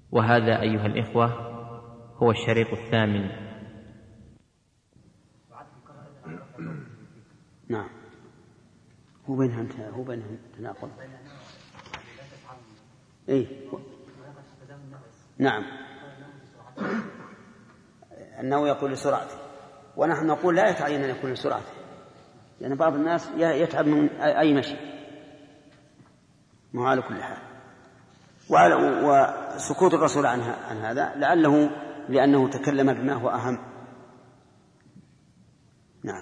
وهذا أيها الإخوة هو الشريط الثامن. نعم. هو بينها تناقض. إيه؟ نعم. أنه يقول لسرعته، ونحن نقول لا يتعين أن يكون لسرعته، لأن بعض الناس يتعب من أي مشي، ما على كل حال. وسكوت الرسول عن هذا لعله لأنه تكلم بما هو أهم. نعم.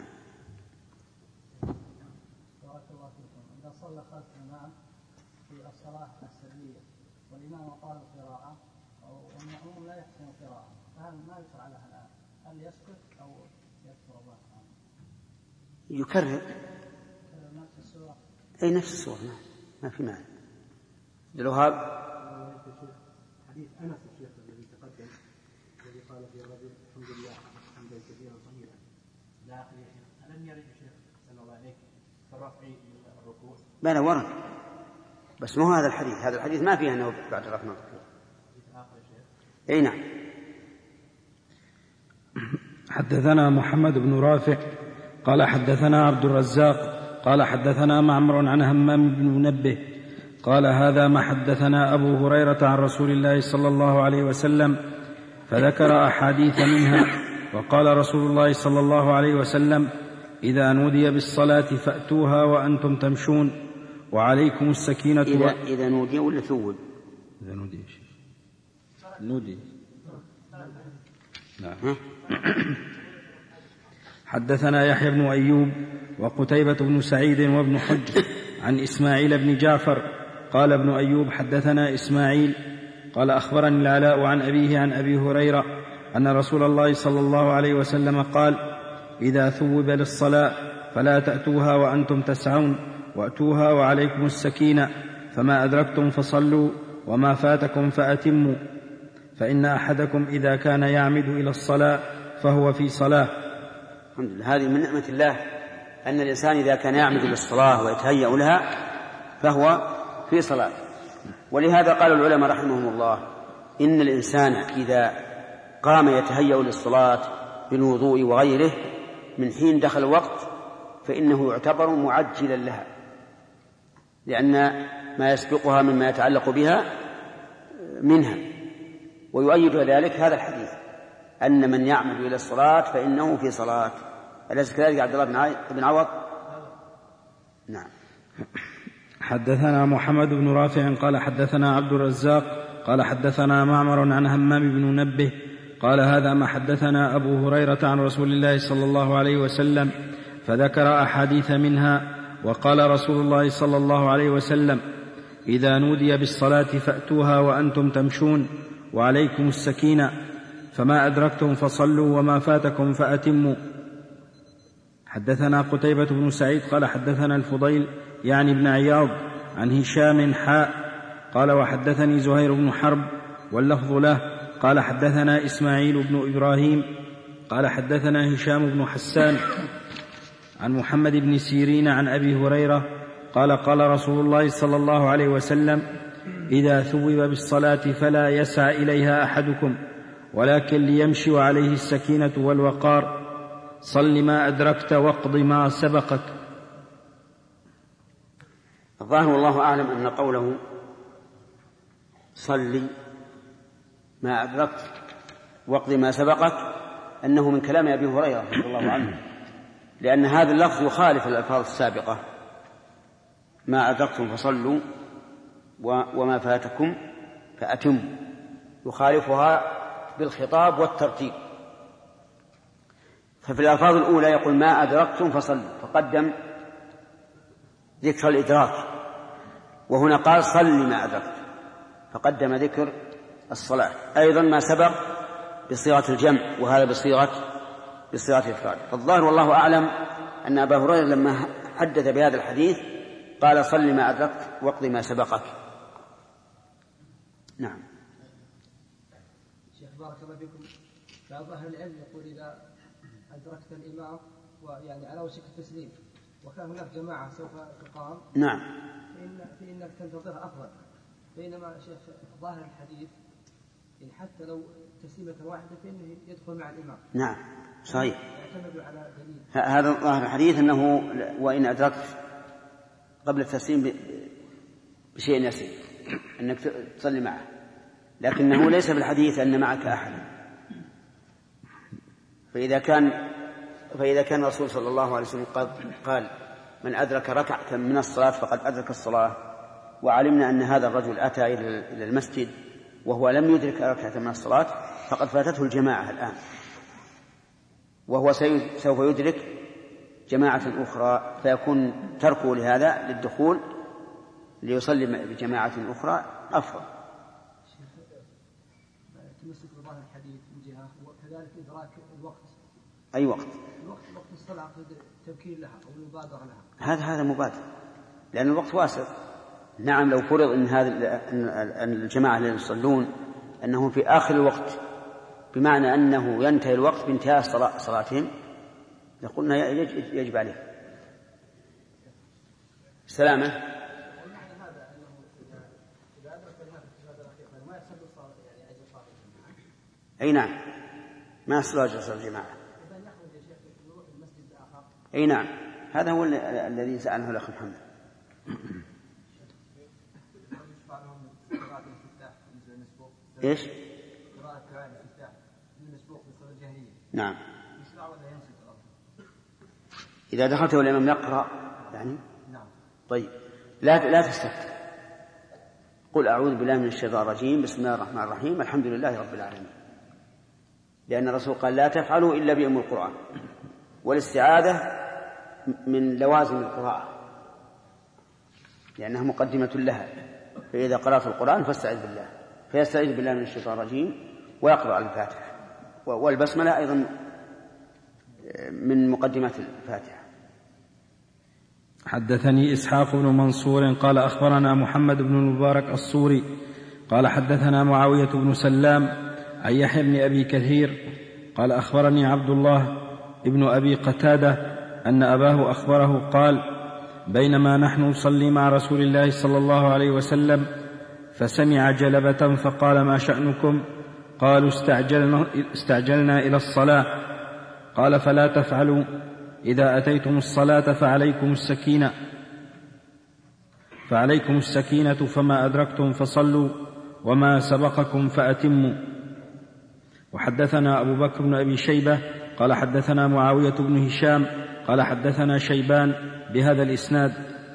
بارك الله فيكم. إذا صلى خلف الإمام في الصلاة السرية والإمام قال القراءة والمأموم لا يحسن القراءة، فهل ما يشرع له الآن؟ هل يسكت أو يذكر الله تعالى؟ يكرر نفس السورة. أي نفس السورة، ما في معنى. الوهاب حديث أنس الشيخ الذي تقدم الذي قال في الرجل الحمد لله حمدا كثيرا طيبا لا آخر يا شيخ، ألم يرد الشيخ صلى الله عليه في الرفع من الركوع؟ بلى ورد، بس مو هذا الحديث. هذا الحديث ما فيه أنه بعد الرفع من الركوع. أي نعم. حدثنا محمد بن رافع قال حدثنا عبد الرزاق قال حدثنا معمر عن همام بن منبه قال هذا ما حدثنا أبو هريرة عن رسول الله صلى الله عليه وسلم، فذكر أحاديث منها. وقال رسول الله صلى الله عليه وسلم: إذا نودي بالصلاة فأتوها وأنتم تمشون وعليكم السكينة. إذا نودي ولا ثوب؟ إذا نودي نودي. نعم. حدثنا يحيى بن أيوب وقتيبة بن سعيد وابن حجر عن إسماعيل بن جعفر قال ابن أيوب حدثنا إسماعيل قال أخبرني العلاء عن أبيه عن أبي هريرة أن رسول الله صلى الله عليه وسلم قال: إذا ثوب للصلاة فلا تأتوها وأنتم تسعون، وأتوها وعليكم السكينة، فما أدركتم فصلوا وما فاتكم فأتموا، فإن أحدكم إذا كان يعمد إلى الصلاة فهو في صلاة. الحمد لله. هذه من نعمة الله أن الإنسان إذا كان يعمد للصلاة ويتهيأ لها فهو في صلاة. ولهذا قال العلماء رحمهم الله: إن الإنسان إذا قام يتهيأ للصلاة بالوضوء وغيره من حين دخل الوقت فإنه يعتبر معجلا لها، لأن ما يسبقها مما يتعلق بها منها. ويؤيد ذلك هذا الحديث أن من يعمد إلى الصلاة فإنه في صلاة. أليس كذلك عبد الله بن عوض؟ نعم. حدثنا محمد بن رافع قال حدثنا عبد الرزاق قال حدثنا معمر عن همام بن منبه قال هذا ما حدثنا أبو هريرة عن رسول الله صلى الله عليه وسلم، فذكر أحاديث منها. وقال رسول الله صلى الله عليه وسلم: إذا نودي بالصلاة فأتوها وأنتم تمشون وعليكم السكينة، فما أدركتم فصلوا وما فاتكم فأتموا. حدثنا قتيبة بن سعيد قال حدثنا الفضيل يعني ابن عياض عن هشام قال وحدثني زهير بن حرب واللفظ له قال حدثنا إسماعيل بن إبراهيم قال حدثنا هشام بن حسان عن محمد بن سيرين عن أبي هريرة قال قال رسول الله صلى الله عليه وسلم: إذا ثوب بالصلاة فلا يسعى إليها أحدكم ولكن ليمشي وعليه السكينة والوقار، صل ما أدركت واقض ما سبقك. الظاهر والله أعلم أن قوله صل ما أدركت واقض ما سبقك أنه من كلام أبي هريرة رضي الله عنه، لأن هذا اللفظ يخالف الألفاظ السابقة: ما أدركتم فصلوا وما فاتكم فأتموا، يخالفها بالخطاب والترتيب. ففي الألفاظ الأولى يقول ما أدركتم فصلوا، فقدم ذكر الإدراك، وهنا قال صل ما أدركت فقدم ذكر الصلاة. أيضا ما سبق بصيغة الجمع وهذا بصيغة الإفراد. فالظاهر والله أعلم أن أبا هريرة لما حدث بهذا الحديث قال صل ما أدركت واقض ما سبقك. نعم. شيخ بارك الله فيكم، بعض أهل العلم يقول إذا أدركت الإمام ويعني على وشك التسليم وكان هناك جماعة سوف تقام، نعم، فإنك تنتظر أفضل، بينما شيخ ظاهر الحديث يعني حتى لو تسليمة واحدة فإنه يدخل مع الإمام. نعم صحيح. يعتمد على دليل. هذا ظاهر الحديث أنه وإن أدركت قبل التسليم بشيء يسير أنك تصلي معه، لكنه ليس بالحديث أن معك أحد. فإذا كان الرسول صلى الله عليه وسلم قال من أدرك ركعة من الصلاة فقد أدرك الصلاة، وعلمنا أن هذا الرجل أتى إلى المسجد وهو لم يدرك ركعة من الصلاة فقد فاتته الجماعة الآن، وهو سوف يدرك جماعة أخرى، فيكون تركه لهذا للدخول ليصلي بجماعة أخرى أفضل. تمسك بظاهر الحديث من جهة، وكذلك إدراك الوقت. أي وقت؟ وقت الصلاة تبكير لها أو المبادرة لها. هذا مبادر، لأن الوقت واسع. نعم لو فرض أن الجماعة الذين يصلون أنهم في آخر الوقت، بمعنى أنه ينتهي الوقت بانتهاء صلاتهم، لقلنا يجب عليه سلامة. أي نعم ما يصل أجر الجماعة. أي نعم هذا هو الذي سأله الأخ محمد. إيش؟ نعم إذا دخلت والإمام يقرأ يعني طيب لا تستفتح، قل أعوذ بالله من الشيطان الرجيم بسم الله الرحمن الرحيم الحمد لله رب العالمين، لأن الرسول قال لا تفعلوا إلا بأم القرآن، والاستعاذة من لوازم القراءة لأنها مقدمة لها، فإذا قرأت القرآن فاستعذ بالله، فيستعيذ بالله من الشيطان الرجيم ويقرأ الفاتحة، والبسملة أيضا من مقدمات الفاتحة. حدثني إسحاق بن منصور قال أخبرنا محمد بن المبارك الصوري قال حدثنا معاوية بن سلام عن يحيى بن أبي كثير قال أخبرني عبد الله ابن أبي قتادة أن أباه أخبره قال بينما نحن نصلي مع رسول الله صلى الله عليه وسلم فسمع جلبة فقال ما شأنكم؟ قالوا استعجلنا إلى الصلاة. قال فلا تفعلوا، إذا أتيتم الصلاة فعليكم السكينة فما أدركتم فصلوا وما سبقكم فأتموا. وحدثنا أبو بكر بن أبي شيبة قال حدثنا معاوية بن هشام قال حدثنا شيبان بهذا الإسناد.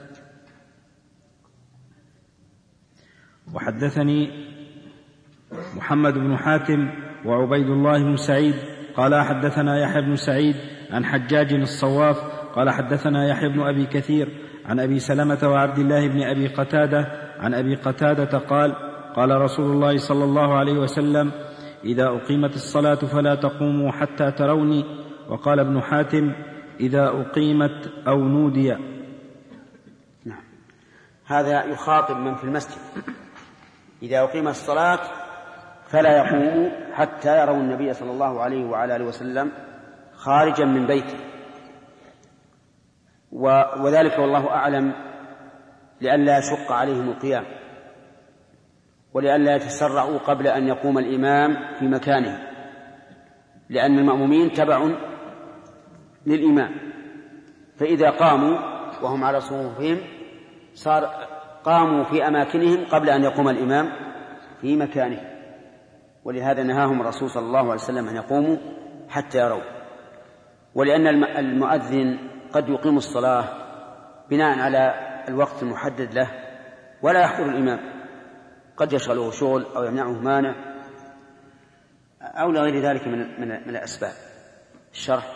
وحدثني محمد بن حاتم وعبيد الله بن سعيد قال حدثنا يحيى بن سعيد عن حجاج الصواف قال حدثنا يحيى بن أبي كثير عن أبي سلمة وعبد الله بن أبي قتادة عن أبي قتادة قال قال رسول الله صلى الله عليه وسلم إذا أقيمت الصلاة فلا تقوموا حتى تروني. وقال ابن حاتم إذا أقيمت أو نودي. نعم هذا يخاطب من في المسجد، إذا أقيمت الصلاة فلا يقوموا حتى يروا النبي صلى الله عليه وعلى آله وسلم خارجا من بيته، وذلك والله أعلم لئلا يشق عليهم القيام، ولئلا يتسرعوا قبل أن يقوم الإمام في مكانه، لأن المأمومين تبع للإمام، فإذا قاموا وهم على صفوفهم قاموا في أماكنهم قبل أن يقوم الإمام في مكانه، ولهذا نهاهم الرسول صلى الله عليه وسلم أن يقوموا حتى يروا. ولأن المؤذن قد يقيم الصلاة بناء على الوقت المحدد له ولا يحضر الإمام، قد يشغله شغل أو يمنعه مانع أو لغير ذلك من الأسباب. الشرح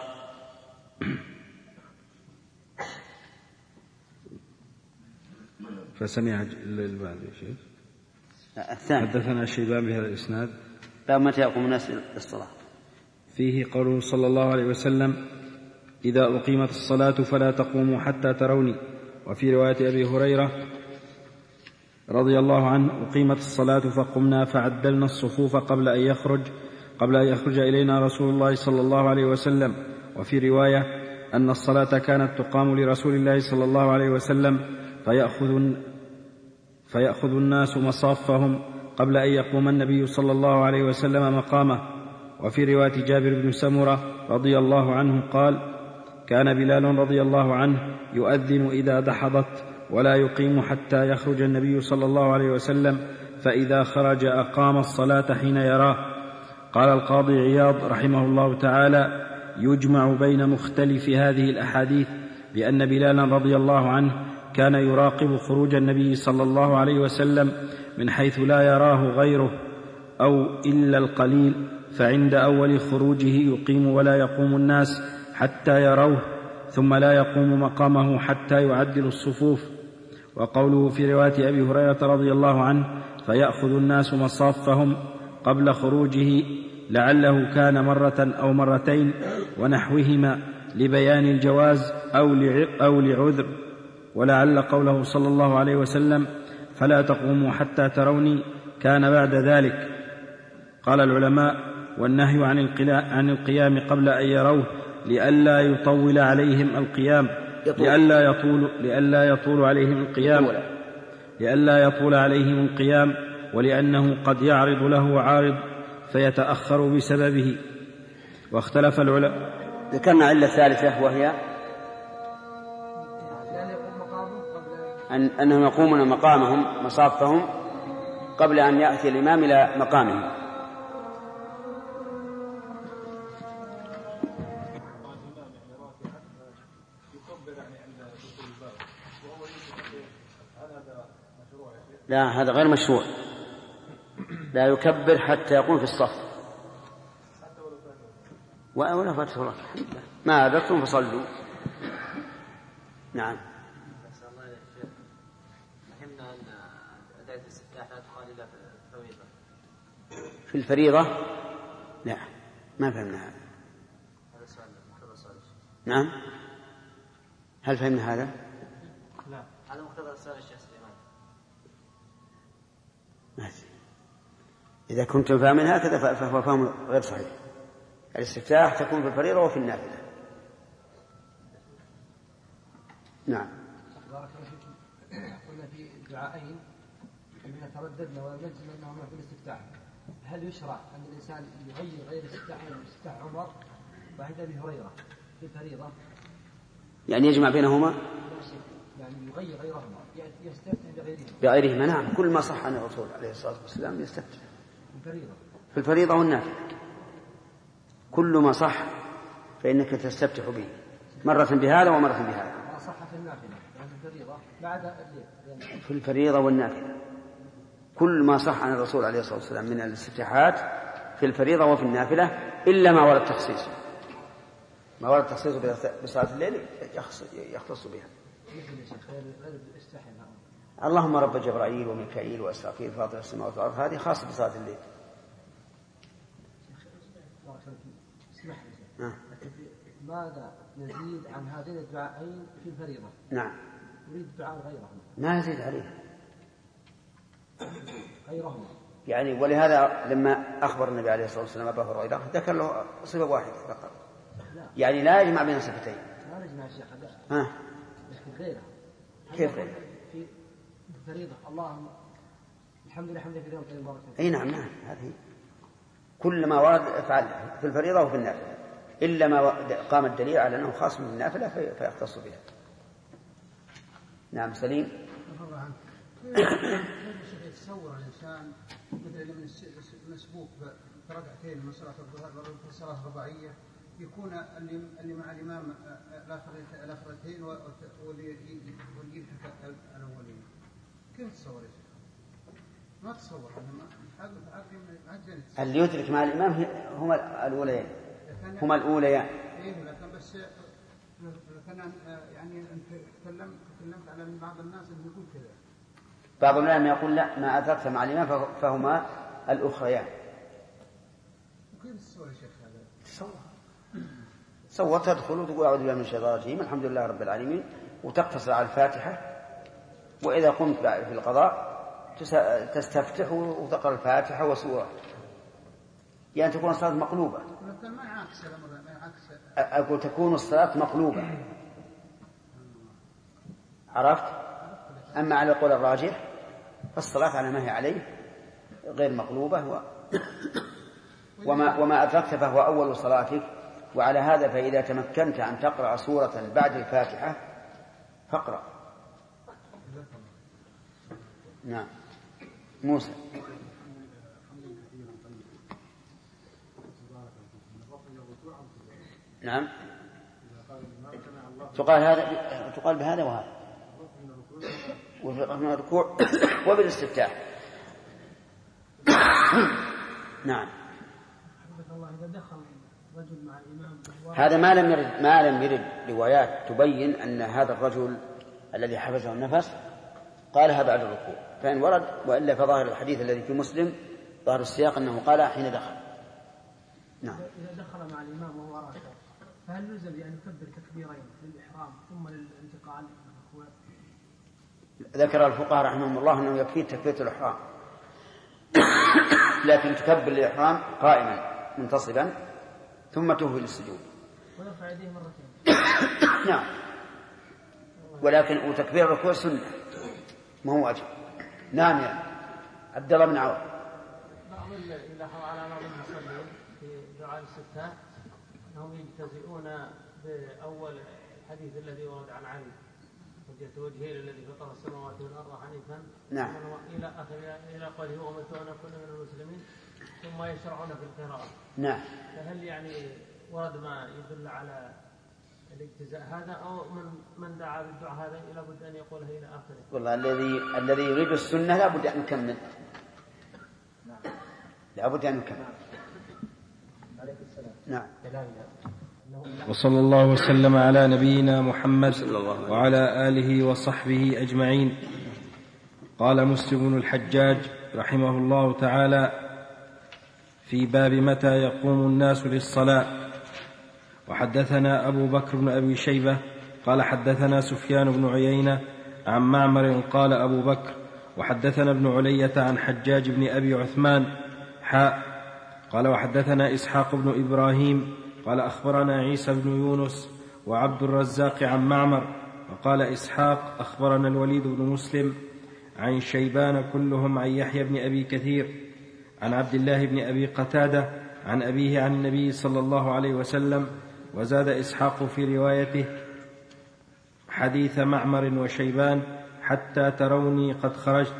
فسمع البعض شيء الثاني حدثنا شيبان بهذا الإسناد باب متى يقوم الناس للصلاة، فيه قوله صلى الله عليه وسلم إذا أقيمت الصلاة فلا تقوموا حتى تروني. وفي رواية أبي هريرة رضي الله عنه أقيمت الصلاة فقمنا فعدلنا الصفوف قبل أن يخرج إلينا رسول الله صلى الله عليه وسلم. وفي رواية أن الصلاة كانت تقام لرسول الله صلى الله عليه وسلم فيأخذ الناس مصافهم قبل أن يقوم النبي صلى الله عليه وسلم مقامه. وفي رواية جابر بن سمرة رضي الله عنه قال: كان بلال رضي الله عنه يؤذن إذا دحضت ولا يقيم حتى يخرج النبي صلى الله عليه وسلم، فإذا خرج أقام الصلاة حين يراه. قال القاضي عياض رحمه الله تعالى: يجمع بين مختلف هذه الأحاديث بأن بلالا رضي الله عنه كان يراقب خروج النبي صلى الله عليه وسلم من حيث لا يراه غيره أو إلا القليل، فعند أول خروجه يقيم ولا يقوم الناس حتى يروه، ثم لا يقوم مقامه حتى يعدل الصفوف. وقوله في رواية أبي هريرة رضي الله عنه: فيأخذ الناس مصافهم قبل خروجه، لعله كان مرة أو مرتين ونحوهما لبيان الجواز أو لعذر. ولعل قوله صلى الله عليه وسلم: فلا تقوموا حتى تروني، كان بعد ذلك. قال العلماء: والنهي عن القيام قبل أن يروه لئلا يطول عليهم القيام، لئلا يطول عليهم القيام، ولأنه قد يعرض له عارض فيتأخر بسببه. واختلف العلماء. ذكرنا علة ثالثة وهي أنهم يقومون مقامهم مصافهم قبل أن يأتي الإمام إلى مقامه. لا، هذا غير مشروع، لا يكبر حتى يكون في الصف ولا فتح ما أدركتم فصلوا. نعم. فهمنا أن أداة الاستفتاح لا تقال إلا في الفريضة. في الفريضة لا، ما فهمنا هذا. هذا سؤال. نعم، هل فهمنا هذا؟ لا، هذا مقتضى سؤال الشيخ سليمان. ماشي، إذا كنتم فاهمين هكذا فهو فهم غير صحيح. الاستفتاح تكون في الفريضة وفي النافلة. نعم. بارك الله فيكم. قلنا في دعائين إذا ترددنا ولم نجزم أنهما في الاستفتاح، هل يشرع أن الإنسان يغير غير الاستفتاح والاستفتاح عمر وعند أبي هريرة في الفريضة؟ يعني يجمع بينهما؟ يعني يغير غيرهما، يستفتح بغيرهما. نعم، كل ما صح عن الرسول عليه الصلاة والسلام يستفتح في الفريضة والنافلة. كل ما صح فإنك تستفتح به، مرة بهذا ومرة بهذا. ما صح في النافلة يعني الفريضة بعد الليل. في الفريضة والنافلة كل ما صح عن الرسول عليه الصلاة والسلام من الاستفتاحات في الفريضة وفي النافلة، إلا ما ورد تخصيصه. ما ورد تخصيصه بصلاة الليل يختص بها. اللهم رب جبرائيل وميكائيل وإسرافيل فاطر السماوات والأرض، هذه خاصة بصلاة الليل. ماذا نزيد عن هذين الدعائين في الفريضة؟ نعم. نريد دعاء غيرهما. ما نزيد عليه غيرهما. يعني ولهذا لما أخبر النبي عليه الصلاة والسلام أبا هريرة ذكر له صفة واحدة فقط. يعني لا يجمع بين صفتين. لا نجمع الشيخ. لكن غيرها. كيف غيرها؟ في الفريضة اللهم الحمد لله حمدا كثيرا طيبا مباركا. أي نعم، هذه كل ما ورد افعل في الفريضة وفي النافلة، إلا ما قام الدليل على أنه خاص من النافلة فيختص بها. نعم. سليم. كيف يتصور الإنسان مثل مسبوق بركعتين من صلاة الظهر في صلاة رباعية، يكون اللي مع الإمام الآخرتين واللي يلحق الأولين، كيف تصور يا شيخ؟ ما تصور اللي يدرك مع الإمام هما الأوليان. إيه، لكن بس كان يعني تكلمت على بعض الناس اللي يقول كذا. بعض العلماء يقول لا، ما أدركت مع الإمام فهما الأخريان. وكيف تصور يا شيخ هذا؟ تصور تدخل وتقول أعوذ بالله من الشيطان الرجيم الحمد لله رب العالمين وتقتصر على الفاتحة، وإذا قمت في القضاء تستفتح وتقرأ الفاتحة وسورة، يعني تكون الصلاة مقلوبة. أقول تكون الصلاة مقلوبة. عرفت؟ أما على القول الراجح فالصلاة على ما هي عليه غير مقلوبة وما أدركت فهو أول صلاتك. وعلى هذا فإذا تمكنت أن تقرأ سورة بعد الفاتحة فاقرأ. نعم. موسى. نعم. تقال بهذا وهذا وفي الركوع وبالاستفتاح. نعم. إذا دخل رجل مع الإمام هذا ما لم يرد روايات تبين أن هذا الرجل الذي حفظه النفس قالها بعد الركوع، فإن ورد وإلا فظاهر الحديث الذي في مسلم ظاهر السياق أنه قال حين دخل. نعم. إذا دخل مع الإمام وهو راكع فهل يلزم أن يكبر تكبيرين للإحرام ثم للانتقال؟ ذكر الفقهاء رحمهم الله أنه يكفي تكبيرة الإحرام، لكن تكبر الإحرام قائما منتصبا ثم تهوي للسجود ويرفع يديه مرتين. نعم. ولكن وتكبير الركوع سنة ما هو واجب. نعم يا عبد الله بن عوف. بعض يلاحظ على بعض المصلين في دعاء الاستفتاح أنهم يجتزئون بأول الحديث الذي ورد عن علي وجهت وجهه الذي فطر السماوات والأرض حنيفا. نعم. إلى آخر إلى قوله وأمرت أن أكون من المسلمين ثم يشرعون في القراءة. نعم. فهل يعني ورد ما يدل على الاجتزاء هذا أو من دعا بالدعاء هذا إلى بد أن يقولها إلى آخره؟ والله الذي يريد السنة لا بد أن نكمل. لا بد أن نكمل. نعم. وصلى الله وسلم على نبينا محمد وعلى آله وصحبه أجمعين. قال مسلم بن الحجاج رحمه الله تعالى في باب متى يقوم الناس للصلاة. وحدثنا أبو بكر بن أبي شيبة قال حدثنا سفيان بن عيينة عن معمر قال أبو بكر وحدثنا ابن علية عن حجاج بن أبي عثمان قال وحدثنا إسحاق بن إبراهيم قال أخبرنا عيسى بن يونس وعبد الرزاق عن معمر وقال إسحاق أخبرنا الوليد بن مسلم عن شيبان كلهم عن يحيى بن أبي كثير عن عبد الله بن أبي قتادة عن أبيه عن النبي صلى الله عليه وسلم. وزاد إسحاق في روايته حديث معمر وشيبان حتى تروني قد خرجت.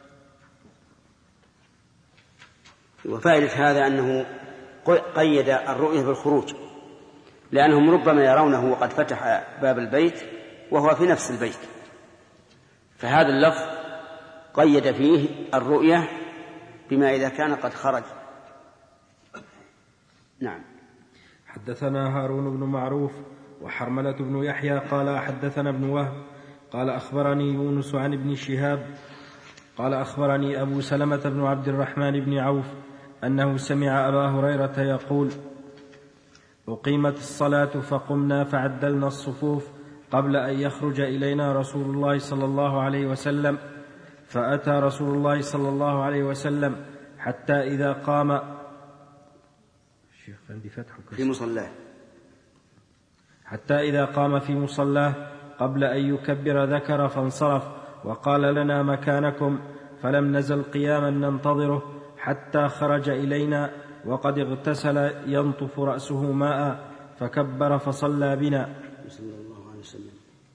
وفائدة هذا أنه قيد الرؤية بالخروج، لأنهم ربما يرونه وقد فتح باب البيت وهو في نفس البيت، فهذا اللفظ قيد فيه الرؤية بما إذا كان قد خرج. نعم. حدثنا هارون بن معروف وحرملة بن يحيى قال حدثنا ابن وهب قال أخبرني يونس عن ابن شهاب قال أخبرني أبو سلمة بن عبد الرحمن بن عوف أنه سمع أبا هريرة يقول أقيمت الصلاة فقمنا فعدلنا الصفوف قبل أن يخرج إلينا رسول الله صلى الله عليه وسلم، فأتى رسول الله صلى الله عليه وسلم حتى إذا قام في مصلاه حتى إذا قام في مصلاه قبل أن يكبر ذكر فانصرف وقال لنا مكانكم، فلم نزل قياما ننتظره حتى خرج إلينا وقد اغتسل ينطف رأسه ماء فكبر فصلى بنا. صلى الله عليه وسلم.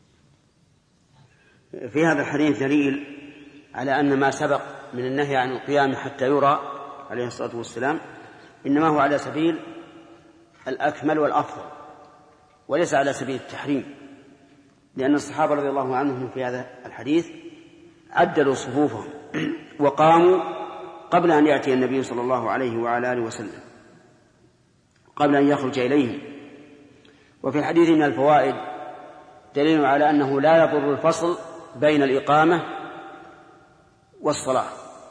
في هذا الحديث دليل على أن ما سبق من النهي عن القيام حتى يرى عليه الصلاة والسلام إنما هو على سبيل الأكمل والأفضل وليس على سبيل التحريم، لأن الصحابة رضي الله عنهم في هذا الحديث عدلوا صفوفهم وقاموا قبل أن يأتي النبي صلى الله عليه وعلى آله وسلم، قبل أن يخرج إليهم. وفي الحديث من الفوائد دليل على أنه لا يضر الفصل بين الإقامة والصلاة،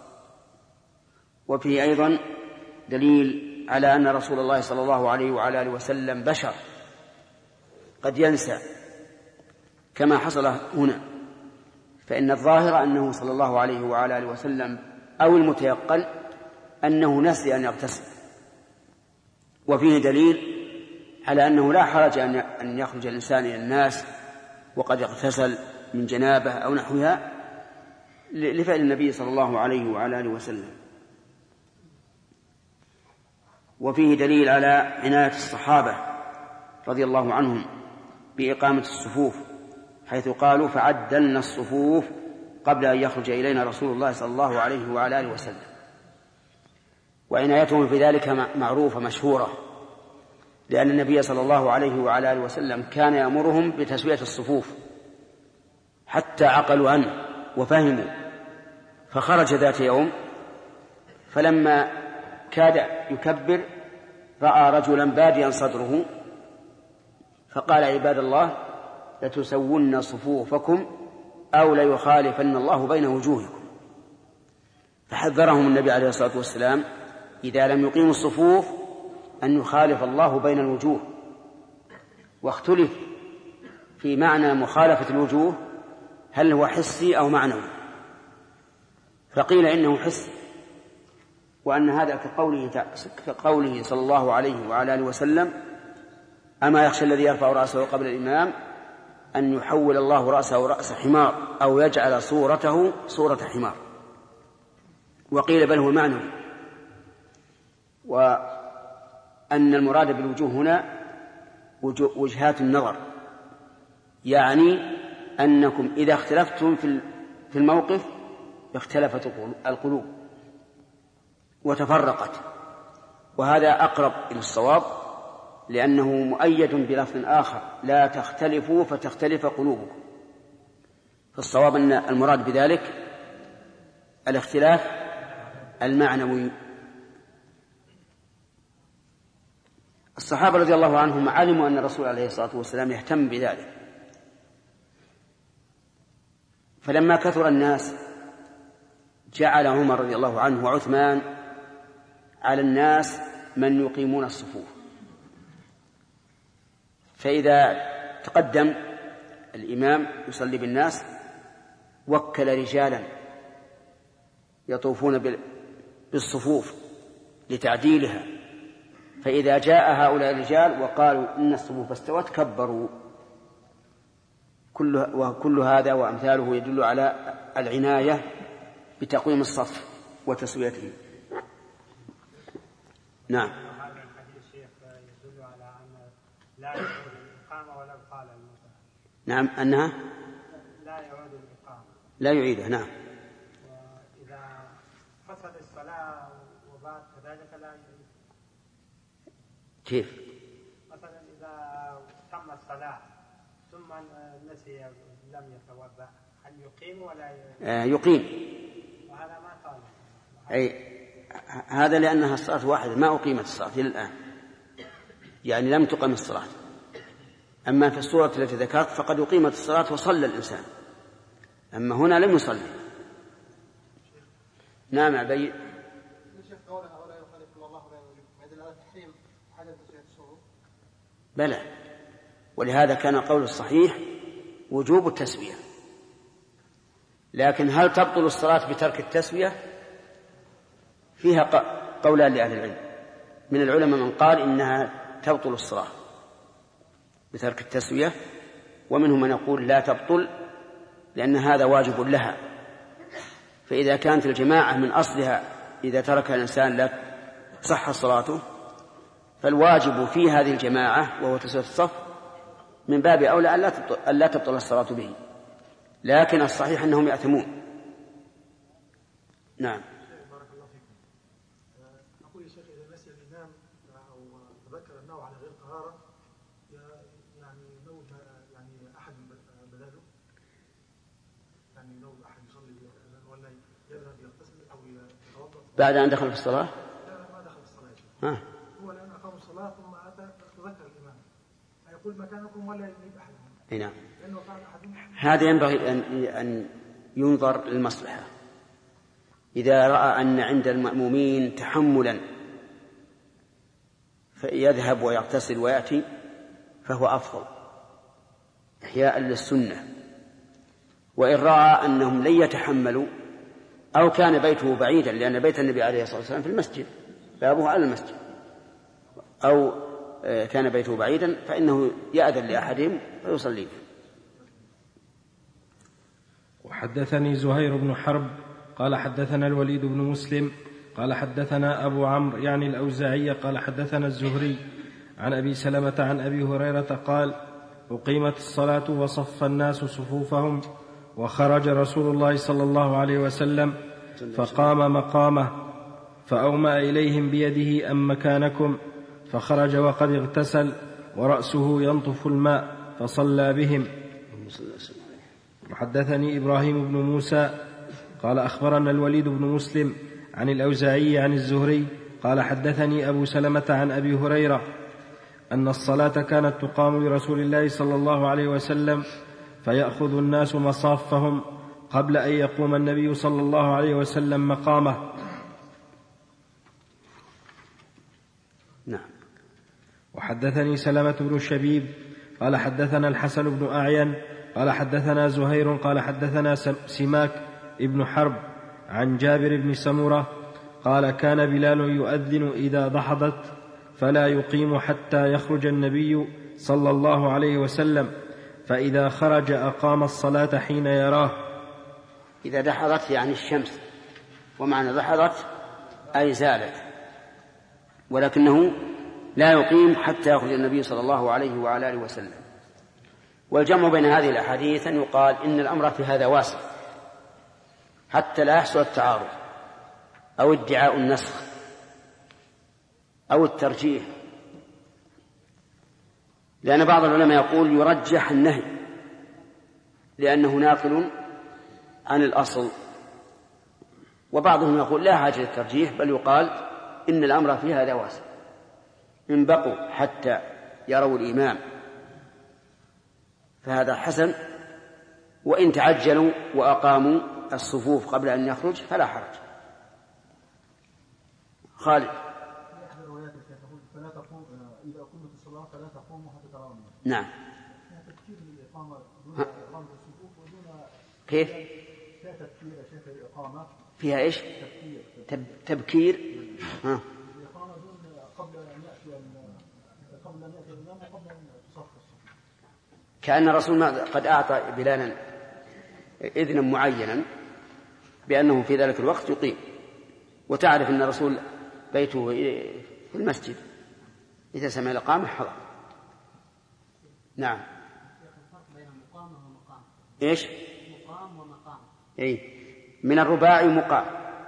وفيه أيضا دليل على أن رسول الله صلى الله عليه وعلى آله وسلم بشر قد ينسى كما حصل هنا، فإن الظاهر أنه صلى الله عليه وعلى آله وسلم أو المتيقن أنه نسي أن يغتسل. وفيه دليل على أنه لا حرج أن يخرج الإنسان إلى الناس وقد اغتسل من جنابه أو نحوها لفعل النبي صلى الله عليه وعلى آله وسلم. وفيه دليل على عناية الصحابة رضي الله عنهم بإقامة الصفوف، حيث قالوا فعدلنا الصفوف قبل أن يخرج إلينا رسول الله صلى الله عليه وعلى آله وسلم. وعنايتهم في ذلك معروفة مشهورة، لأن النبي صلى الله عليه وعلى آله وسلم كان يأمرهم بتسوية الصفوف حتى عقلوا عنه وفهموا. فخرج ذات يوم فلما كاد يكبر رأى رجلا باديا صدره فقال عباد الله لتسون صفوفكم أو ليخالفن الله بين وجوهكم. فحذرهم النبي عليه الصلاة والسلام إذا لم يقيموا الصفوف أن يخالف الله بين الوجوه. واختلف في معنى مخالفة الوجوه، هل هو حسي أو معنوي؟ فقيل إنه حسي، وأن هذا كقوله صلى الله عليه وعلى آله وسلم أما يخشى الذي يرفع رأسه قبل الإمام أن يحول الله رأسه رأس حمار أو يجعل صورته صورة حمار. وقيل بل هو معنوي، وأن المراد بالوجوه هنا وجهات النظر، يعني أنكم إذا اختلفتم في الموقف اختلفت القلوب وتفرقت، وهذا أقرب إلى الصواب لأنه مؤيد بلفظ آخر لا تختلفوا فتختلف قلوبكم. فالصواب أن المراد بذلك الاختلاف المعنوي. الصحابة رضي الله عنهم علموا أن الرسول عليه الصلاة والسلام يهتم بذلك، فلما كثر الناس جعل عمر رضي الله عنه وعثمان على الناس من يقيمون الصفوف. فإذا تقدم الإمام يصلي بالناس وكل رجالا يطوفون بالصفوف لتعديلها، فإذا جاء هؤلاء الرجال وقالوا إن الصفوف استوت كبروا. وكل هذا وأمثاله يدل على العناية بتقويم الصف وتسويته. نعم. هذا الحديث شيخ يدل على أن لا يعود الإقامة ولا قال المصلي. نعم، أنها لا يعود الإقامة، لا يعيدها. نعم. وإذا فسد الصلاة وبعد كذلك لا يعيد. كيف؟ مثلا إذا تم الصلاة ثم نسي لم يتوضأ هل يقيم ولا يقيم؟ وهذا ما قال. أي هذا لأنها الصلاة واحدة، ما أقيمت الصلاة إلى الآن، يعني لم تقم الصلاة. أما في السورة التي ذكرت فقد أقيمت الصلاة وصلى الإنسان، أما هنا لم يصلي. نعم عبيد. بلى، ولهذا كان قول الصحيح وجوب التسوية. لكن هل تبطل الصلاة بترك التسوية؟ فيها قولان لأهل العلم. من العلماء من قال إنها تبطل الصلاة بترك التسوية، ومنهم من يقول لا تبطل لأن هذا واجب لها. فإذا كانت الجماعة من أصلها إذا ترك الإنسان لا صح صلاته، فالواجب في هذه الجماعة وهو تسوية الصف من باب أولى أن لا تبطل الصلاة به، لكن الصحيح أنهم يأثمون. نعم. بارك الله فيكم. أقول يا شيخ إذا نسي الإمام أو تذكر أنه على غير طهارة يعني نوم يعني أحد بداله، يعني نوم أحد يصلي ولا يذهب يغتسل أو يتوضأ بعد أن دخل في الصلاة؟ لا ما دخل في الصلاة. هو الآن أقام الصلاة ثم أتى تذكر الإمام يقول مكانكم ولا يجيب أحد. نعم. هذا ينبغي أن ينظر للمصلحة. إذا رأى أن عند المأمومين تحملا فيذهب ويغتسل ويأتي فهو أفضل إحياء للسنة. وإن رأى أنهم لن يتحملوا أو كان بيته بعيدا، لأن بيت النبي عليه الصلاة والسلام في المسجد، بابه على المسجد، أو كان بيته بعيدا فإنه يأذن لأحدهم فيصلي. وحدثني زهير بن حرب قال حدثنا الوليد بن مسلم قال حدثنا أبو عمرو يعني الأوزاعي قال حدثنا الزهري عن أبي سلمة عن أبي هريرة قال أقيمت الصلاة وصف الناس صفوفهم وخرج رسول الله صلى الله عليه وسلم فقام مقامه فأومأ إليهم بيده أم مكانكم، فخرج وقد اغتسل ورأسه ينطف الماء فصلى بهم. وحدثني إبراهيم بن موسى قال أخبرنا الوليد بن مسلم عن الأوزاعي عن الزهري قال حدثني أبو سلمة عن أبي هريرة أن الصلاة كانت تقام لرسول الله صلى الله عليه وسلم فيأخذ الناس مصافهم قبل أن يقوم النبي صلى الله عليه وسلم مقامه. نعم. وحدثني سلمة بن شبيب قال حدثنا الحسن بن أعين قال حدثنا زهير قال حدثنا سماك ابن حرب عن جابر بن سمرة قال كان بلال يؤذن إذا دحضت فلا يقيم حتى يخرج النبي صلى الله عليه وسلم، فإذا خرج أقام الصلاة حين يراه. إذا دحضت يعني الشمس، ومعنى دحضت أي زالت، ولكنه لا يقيم حتى يخرج النبي صلى الله عليه وعلى آله وسلم. والجمع بين هذه الأحاديث أن يقال إن الأمر في هذا واسع حتى لا يحصل التعارض أو ادعاء النسخ أو الترجيح، لأن بعض العلماء يقول يرجح النهي لأنه ناقل عن الأصل، وبعضهم يقول لا حاجة للترجيح بل يقال إن الأمر في هذا واسع، إن بقوا حتى يروا الإمام فهذا حسن، وإن تعجلوا وأقاموا الصفوف قبل أن يخرج فلا حرج. خالد. فلا تقوم إذا أقيمت الصلاة فلا تقوموا حتى ترون. نعم. فيها تفكير للإقامة دون إقامة الصفوف ودون كيف؟ فيها تفكير يا شيخ الإقامة. فيها إيش؟ تبكير. الإقامة دون قبل أن يأتي الإمام وقبل أن تصف الصفوف. كأن الرسول قد أعطى بلالا إذنا معينا بأنه في ذلك الوقت يقيم، وتعرف أن الرسول بيته في المسجد إذا سمع الإقامة حضر. نعم. الفرق بين مقام ومقام. إيش؟ مقام ومقام. أي من الرباعي مقام.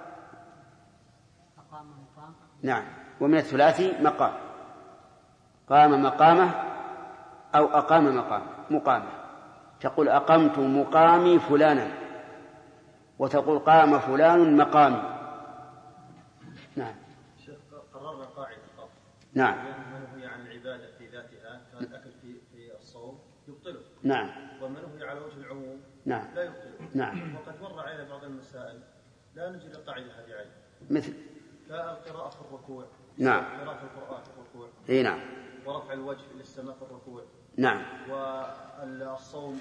أقام مقام. نعم. ومن الثلاثي مقام، قام مقامه أو أقام مقامه. تقول أقمت مقامي فلانا، وتقول قام فلان مقامي. نعم. قررنا قاعدة قبل. نعم. المنهي عن العبادة في ذاتها كالأكل في الصوم يبطله. نعم. والمنهي على وجه العموم نعم. لا يبطله. نعم. وقد مر علينا بعض المسائل لا نجد القاعدة هذه عليه. مثل كالقراءة في الركوع. نعم. قراءة القرآن في الركوع. اي نعم. ورفع الوجه إلى السماء في الركوع. نعم. والصوم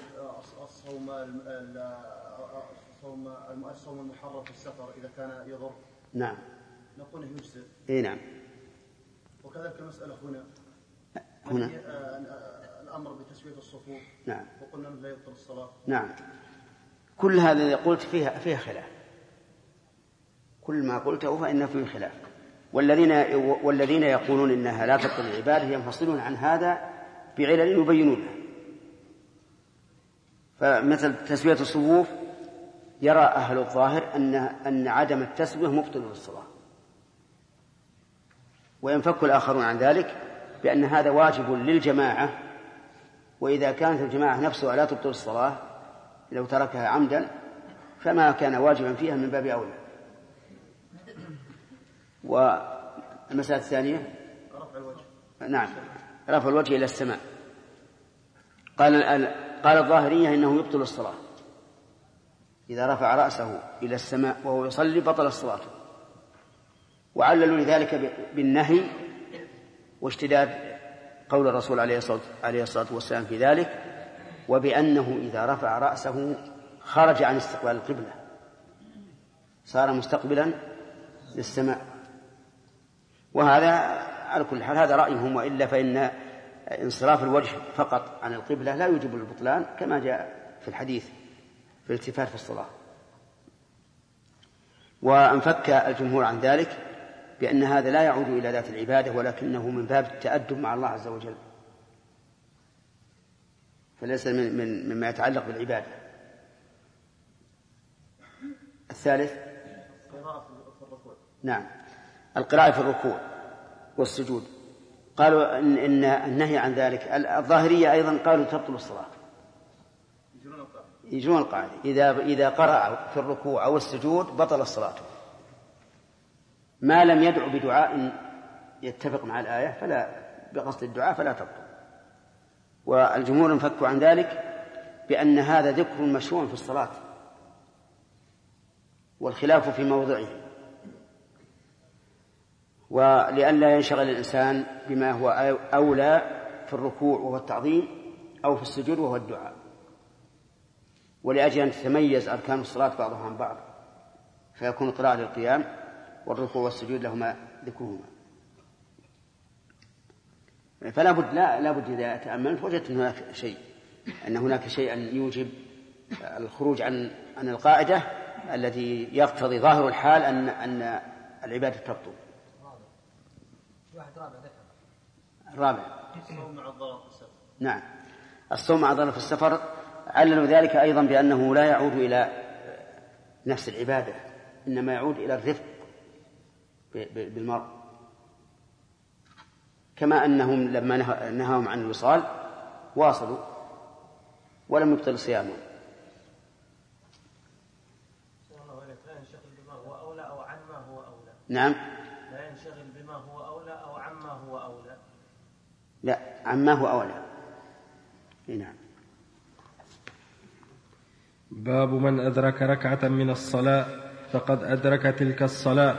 الصوم المحرم في السفر إذا كان يضر. نعم. نقول يجزئ. اي نعم. وكذلك المسألة هنا الأمر بتسوية الصفوف. نعم. وقلنا لا يبطل الصلاة. نعم. كل هذا اللي قلت فيها خلاف، كل ما قلته فإنه فيه خلاف. والذين يقولون إنها لا تبطل العبادة ينفصلون عن هذا بعلل يبينونها. فمثل تسوية الصفوف يرى أهل الظاهر أن عدم التسوية مبطل للصلاة، وينفك الآخرون عن ذلك بأن هذا واجب للجماعة، وإذا كانت الجماعة نفسها لا تبطل الصلاة لو تركها عمدا فما كان واجبا فيها من باب أولى. والمسألة الثانية رفع الوجه. نعم، رفع الوجه إلى السماء. قال الظاهرية إنه يبطل الصلاة إذا رفع رأسه إلى السماء وهو يصلي بطل الصلاة، وعللوا لذلك بالنهي واشتداد قول الرسول عليه الصلاة والسلام في ذلك، وبأنه إذا رفع رأسه خرج عن استقبال القبلة، صار مستقبلا للسماء. وهذا على كل حال هذا رأيهم، وإلا فإن انصراف الوجه فقط عن القبلة لا يوجب البطلان كما جاء في الحديث في الالتفات في الصلاة. وانفك الجمهور عن ذلك بأن هذا لا يعود إلى ذات العبادة ولكنه من باب التأدب مع الله عز وجل، فليس مما يتعلق بالعبادة. الثالث نعم القراءة في الركوع والسجود. قالوا إن النهي عن ذلك، الظاهرية أيضا قالوا تبطل الصلاة، يجرون القاعدة إذا قرأ في الركوع أو السجود بطل الصلاة ما لم يدعو بدعاء يتفق مع الآية، فلا بقصد الدعاء فلا تبطل. والجمهور انفكوا عن ذلك بأن هذا ذكر مشروع في الصلاة والخلاف في موضعه، ولئلا ينشغل الإنسان بما هو أولى في الركوع وهو التعظيم أو في السجود وهو الدعاء، ولأجل أن تتميز أركان الصلاة بعضها عن بعض، فيكون القراءة للقيام والركوع والسجود لهما ذكرهما. فلا بد لا بد إذا تأملت وجدت أن هناك شيئا يوجب الخروج عن القاعدة التي يقتضي ظاهر الحال أن العبادة تبطل. الرابع الصوم مع الضرر في السفر. نعم الصوم مع الضرر في السفر عللوا ذلك أيضا بأنه لا يعود إلى نفس العبادة، إنما يعود إلى الرفق بالمرء، كما أنهم لما نهاهم عن الوصال واصلوا ولم يبطل صيامهم. لا ينشغل بما هو أولى أو عما هو أولى. نعم لا ينشغل بما هو أولى أو عما هو أولى. لا عما هو أولى. نعم. باب من أدرك ركعة من الصلاة فقد أدرك تلك الصلاة.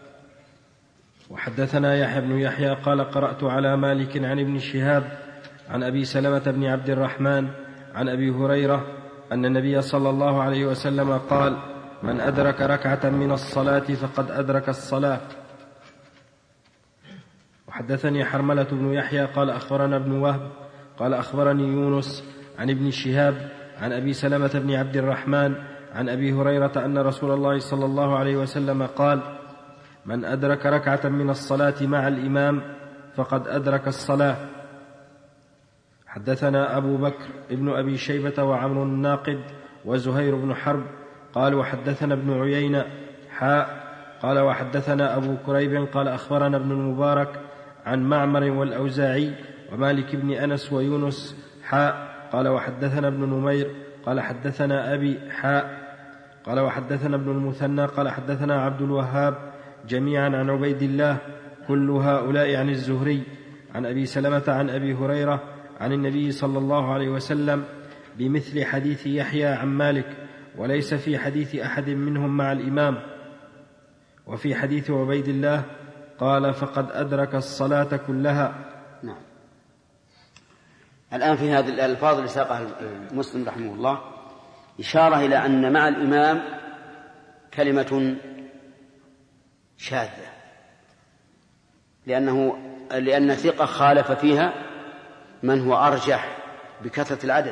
وحدثنا يحيى بن يحيى قال قرأت على مالك عن ابن شهاب عن أبي سلمة بن عبد الرحمن عن أبي هريرة أن النبي صلى الله عليه وسلم قال: من أدرك ركعة من الصلاة فقد أدرك الصلاة. وحدثني حرملة بن يحيى قال أخبرنا ابن وهب قال أخبرني يونس عن ابن شهاب عن أبي سلمة بن عبد الرحمن عن أبي هريرة أن رسول الله صلى الله عليه وسلم قال: من أدرك ركعة من الصلاة مع الإمام فقد أدرك الصلاة. حدثنا أبو بكر ابن أبي شيبة وعمر الناقد وزهير بن حرب قال وحدثنا ابن عيينة قال وحدثنا أبو كريب قال أخبرنا ابن المبارك عن معمر والأوزاعي ومالك بن أنس ويونس قال وحدثنا ابن نمير قال حدثنا أبي قال وحدثنا ابن المثنى قال حدثنا عبد الوهاب جميعا عن عبيد الله كل هؤلاء عن الزهري عن أبي سلمة عن أبي هريرة عن النبي صلى الله عليه وسلم بمثل حديث يحيى عن مالك، وليس في حديث أحد منهم مع الإمام. وفي حديث عبيد الله قال فقد أدرك الصلاة كلها. نعم. الآن في هذه الألفاظ اللي ساقها مسلم رحمه الله إشارة إلى أن مع الإمام كلمة شاذة، لأن ثقة خالف فيها من هو أرجح بكثرة العدد.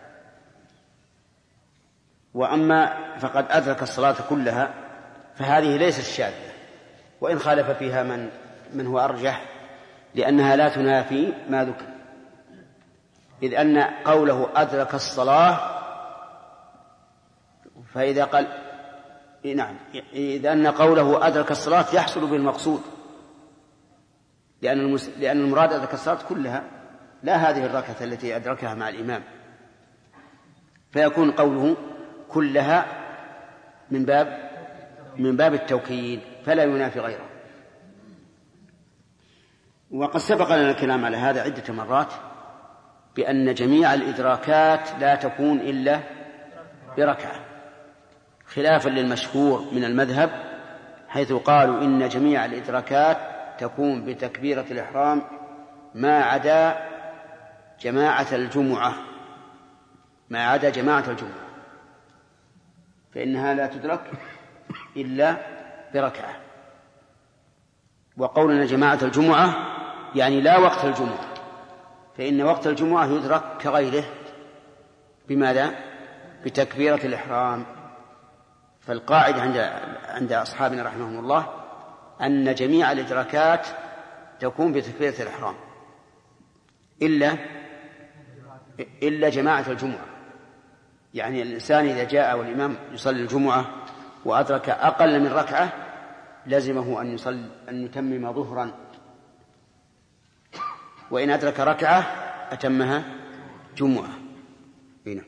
وأما فقد أدرك الصلاة كلها فهذه ليست شاذة، وإن خالف فيها من هو أرجح، لأنها لا تنافي ما ذكر، إذ أن قوله أدرك الصلاة فإذا قال نعم إذ أن قوله أدرك الصلاة يحصل بالمقصود، لأن المراد أدرك الصلاة كلها لا هذه الركعة التي أدركها مع الإمام، فيكون قوله كلها من باب التوكيد فلا ينافي غيره. وقد سبق لنا الكلام على هذا عدة مرات بأن جميع الإدراكات لا تكون إلا بركعة، خلافا للمشهور من المذهب حيث قالوا إن جميع الإدراكات تكون بتكبيرة الإحرام ما عدا جماعة الجمعة، فإنها لا تدرك إلا بركعة. وقولنا جماعة الجمعة يعني لا وقت الجمعة، فإن وقت الجمعة يدرك كغيره بماذا؟ بتكبيرة الإحرام. فالقاعدة عند أصحابنا رحمهم الله أن جميع الإدراكات تكون بتكبيرة الإحرام إلا جماعة الجمعة. يعني الإنسان إذا جاء والإمام يصلي الجمعة وأدرك أقل من ركعة لزمه أن يتمم ظهرا، وإن أدرك ركعة أتمها جمعة. هنا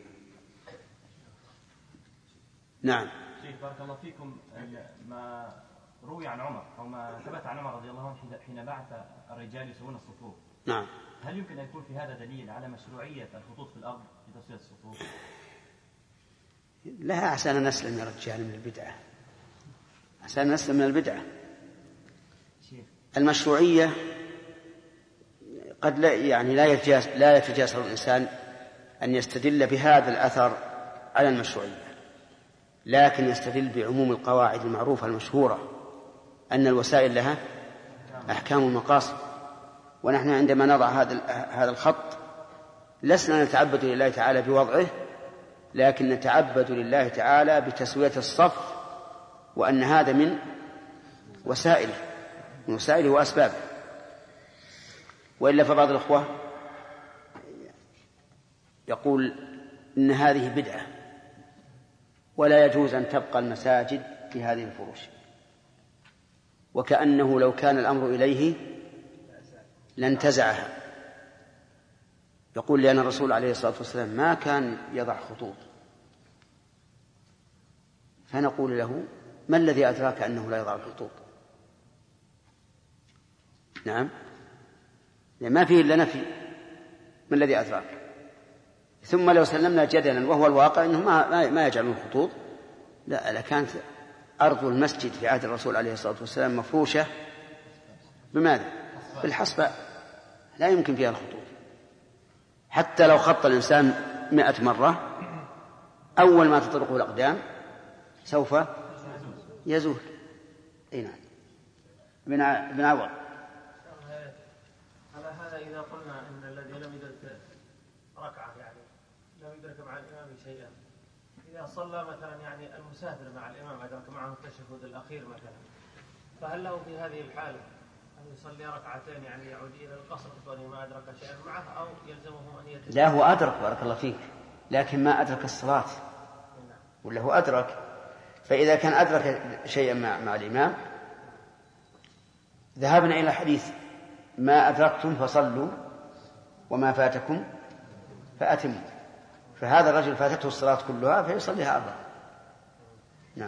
نعم. شيخ بارك الله فيكم، ما روي عن عمر أو ما ثبت عن عمر رضي الله عنه حين بعث الرجال يسوون الصفوف، نعم، هل يمكن أن يكون في هذا دليل على مشروعية الخطوط في الأرض لتسوية الصفوف؟ لا، عسانا نسلم يا رجال من البدعة، عسانا نسلم من البدعة. المشروعية قد لا يتجاسر الإنسان أن يستدل بهذا الأثر على المشروعية، لكن يستدل بعموم القواعد المعروفة المشهورة أن الوسائل لها أحكام المقاصد. ونحن عندما نضع هذا الخط لسنا نتعبد لله تعالى بوضعه، لكن نتعبد لله تعالى بتسوية الصف، وأن هذا من وسائله وأسبابه. وإلا فبعض الأخوة يقول إن هذه بدعة ولا يجوز أن تبقى المساجد في هذه الفروش، وكأنه لو كان الأمر إليه لانتزعها. يقول لأن الرسول عليه الصلاة والسلام ما كان يضع خطوط، فنقول له ما الذي أدراك أنه لا يضع الخطوط؟ نعم، ما فيه إلا نفي، ما الذي أدراك؟ ثم لو سلمنا جدلا وهو الواقع أنه ما يجعلون الخطوط، لا، لكانت أرض المسجد في عهد الرسول عليه الصلاة والسلام مفروشة بماذا؟ بالحصباء، لا يمكن فيها الخطوط. حتى لو خط الإنسان 100 مرة أول ما تطرقه الأقدام سوف يزول. أي نعم. بن عوض. على هذا إذا قلنا أن الذي لم يدرك ركعة يعني لم يدرك مع الإمام شيئا، إذا صلى مثلا يعني المسافر مع الإمام أدرك معه التشهد الأخير مثلا، فهل له في هذه الحالة أن يصلي ركعتين يعني يعود إلى القصر كونه ما أدرك شيئا معه، أو يلزمه أن يتشهد؟ لا، هو أدرك بارك الله فيك، لكن ما أدرك الصلاة، ولا هو أدرك. فإذا كان أدرك شيئا مع الإمام ذهبنا إلى الحديث ما أدركتم فصلوا وما فاتكم فأتموا، فهذا الرجل فاتته الصلاة كلها فيصليها 4. نعم.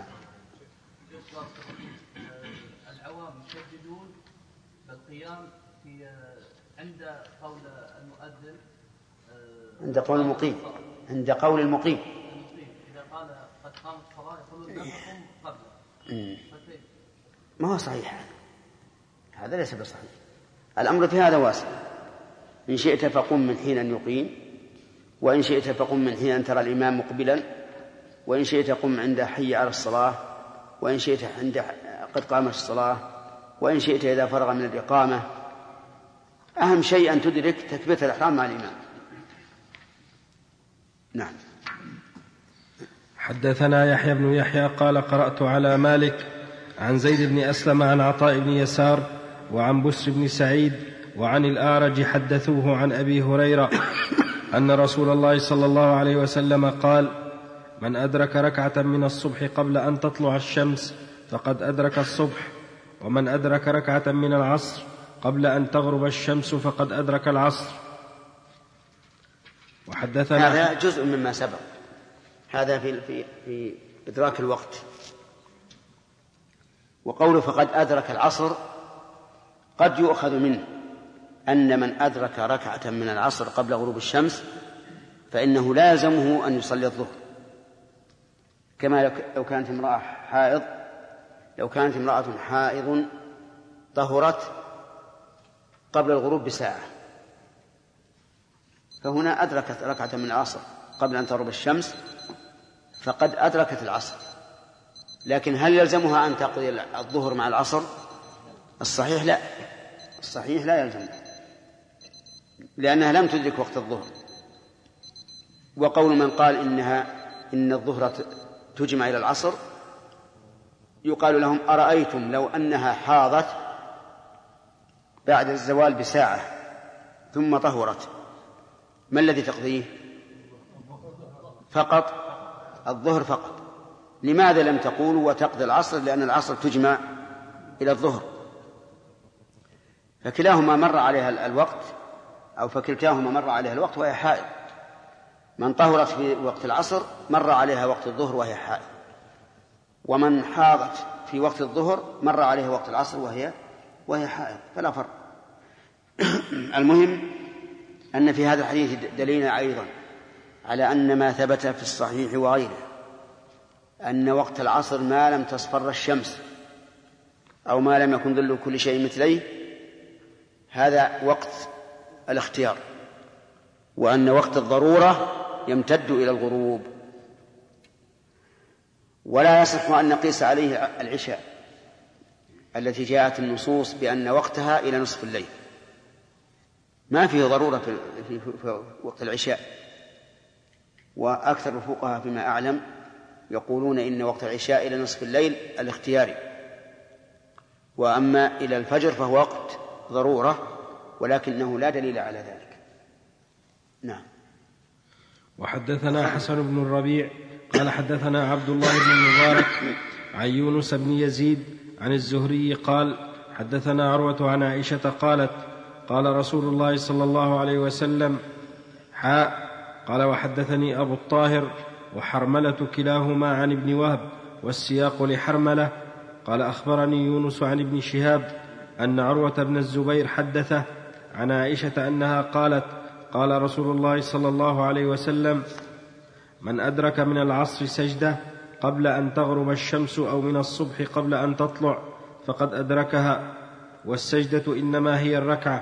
العوام يشددون بالقيام عند قول المؤذن، عند قول المقيم، عند قول المقيم إذا قال قد قامت الصلاة يقولون لا تقوم قبل. ما هو صحيح، هذا ليس بصحيح. الأمر في هذا واسع، إن شئت فقم من حين أن يقيم، وإن شئت فقم من حين أن ترى الإمام مقبلا، وإن شئت قم عند حي على الصلاة، وإن شئت عند قد قامت الصلاة، وإن شئت إذا فرغ من الإقامة. أهم شيء أن تدرك تكبيرة الإحرام مع الإمام. نعم. حدثنا يحيى بن يحيى قال قرأت على مالك عن زيد بن أسلم عن عطاء بن يسار وعن بسر بن سعيد وعن الأعرج حدثوه عن أبي هريرة أن رسول الله صلى الله عليه وسلم قال: من أدرك ركعة من الصبح قبل أن تطلع الشمس فقد أدرك الصبح، ومن أدرك ركعة من العصر قبل أن تغرب الشمس فقد أدرك العصر. وحدثنا هذا جزء مما سبق، هذا في إدراك الوقت. وقوله فقد أدرك العصر قد يؤخذ منه أن من أدرك ركعة من العصر قبل غروب الشمس فإنه لازمه أن يصلي الظهر، كما لو كانت امرأة حائض، لو كانت امرأة حائض طهرت قبل الغروب بساعة، فهنا أدركت ركعة من العصر قبل أن تغرب الشمس فقد أدركت العصر. لكن هل يلزمها أن تقضي الظهر مع العصر؟ الصحيح لا، الصحيح لا يلزم، لأنها لم تدرك وقت الظهر. وقول من قال إن الظهر تجمع إلى العصر يقال لهم أرأيتم لو أنها حاضت بعد الزوال بساعة ثم طهرت ما الذي تقضيه؟ فقط الظهر فقط. لماذا لم تقولوا وتقضي العصر؟ لأن العصر تجمع إلى الظهر، فكلاهما مر عليها الوقت أو فكلتاهما مر عليها الوقت وهي حائض. من طهرت في وقت العصر مر عليها وقت الظهر وهي حائض، ومن حاضت في وقت الظهر مر عليها وقت العصر وهي حائض، فلا فرق. المهم أن في هذا الحديث دليل أيضا على أن ما ثبت في الصحيح وغيره أن وقت العصر ما لم تصفر الشمس أو ما لم يكن ظل كل شيء مثليه هذا وقت الاختيار، وأن وقت الضرورة يمتد إلى الغروب. ولا يصح أن نقيس عليه العشاء التي جاءت النصوص بأن وقتها إلى نصف الليل، ما فيه ضرورة في وقت العشاء. وأكثر الفقهاء فيما أعلم يقولون إن وقت العشاء إلى نصف الليل الاختياري، وأما إلى الفجر فهو وقت ضرورة، ولكنه لا دليل على ذلك. نعم. وحدثنا حسن بن الربيع قال حدثنا عبد الله بن المبارك عن يونس بن يزيد عن الزهري قال حدثنا عروة عن عائشة قالت قال رسول الله صلى الله عليه وسلم قال وحدثني أبو الطاهر وحرملة كلاهما عن ابن وهب والسياق لحرملة قال أخبرني يونس عن ابن شهاب أن عروة بن الزبير حدثه عن عائشة أنها قالت قال رسول الله صلى الله عليه وسلم من أدرك من العصر سجدة قبل أن تغرب الشمس أو من الصبح قبل أن تطلع فقد أدركها، والسجدة إنما هي الركعة.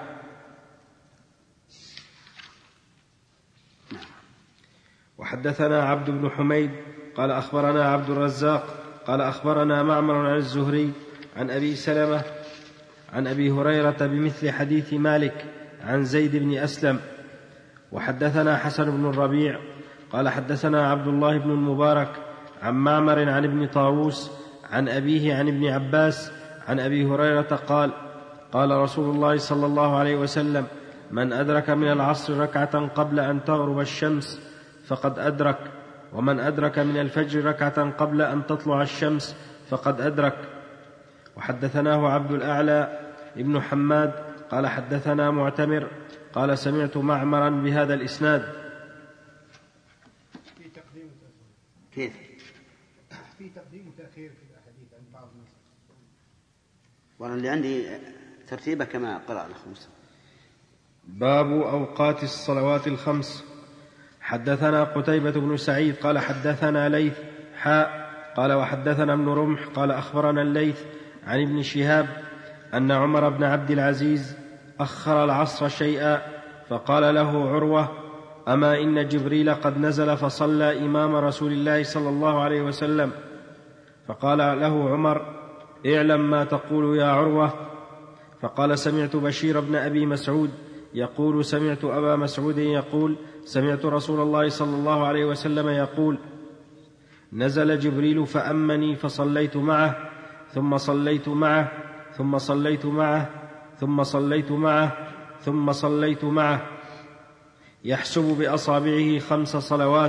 وحدثنا عبد بن حميد قال أخبرنا عبد الرزاق قال أخبرنا معمر عن الزهري عن أبي سلمة عن أبي هريرة بمثل حديث مالك عن زيد بن أسلم. وحدثنا حسن بن الربيع قال حدثنا عبد الله بن المبارك عن معمر عن ابن طاووس عن أبيه عن ابن عباس عن أبي هريرة قال قال رسول الله صلى الله عليه وسلم من أدرك من العصر ركعة قبل أن تغرب الشمس فقد أدرك، ومن أدرك من الفجر ركعة قبل أن تطلع الشمس فقد أدرك. وحدثناه عبد الأعلى ابن حماد قال حدثنا معتمر قال سمعت معمرا بهذا الإسناد. في تقديم كيف؟ في تقديم وتأخير في الأحاديث عند بعض الناس. والله اللي عندي ترتيبه كما قرأ الخمس. باب أوقات الصلوات الخمس. حدثنا قتيبة بن سعيد قال حدثنا ليث قال وحدثنا ابن رمح قال أخبرنا الليث عن ابن شهاب أن عمر بن عبد العزيز أخر العصر شيئا فقال له عروة أما إن جبريل قد نزل فصلى إمام رسول الله صلى الله عليه وسلم. فقال له عمر اعلم ما تقول يا عروة. فقال سمعت بشير بن أبي مسعود يقول سمعت أبا مسعود يقول سمعت رسول الله صلى الله عليه وسلم يقول نزل جبريل فأمني فصليت معه ثم صليت معه ثم صليت معه ثم صليت معه ثم صليت معه يحسب بأصابعه 5 صلوات.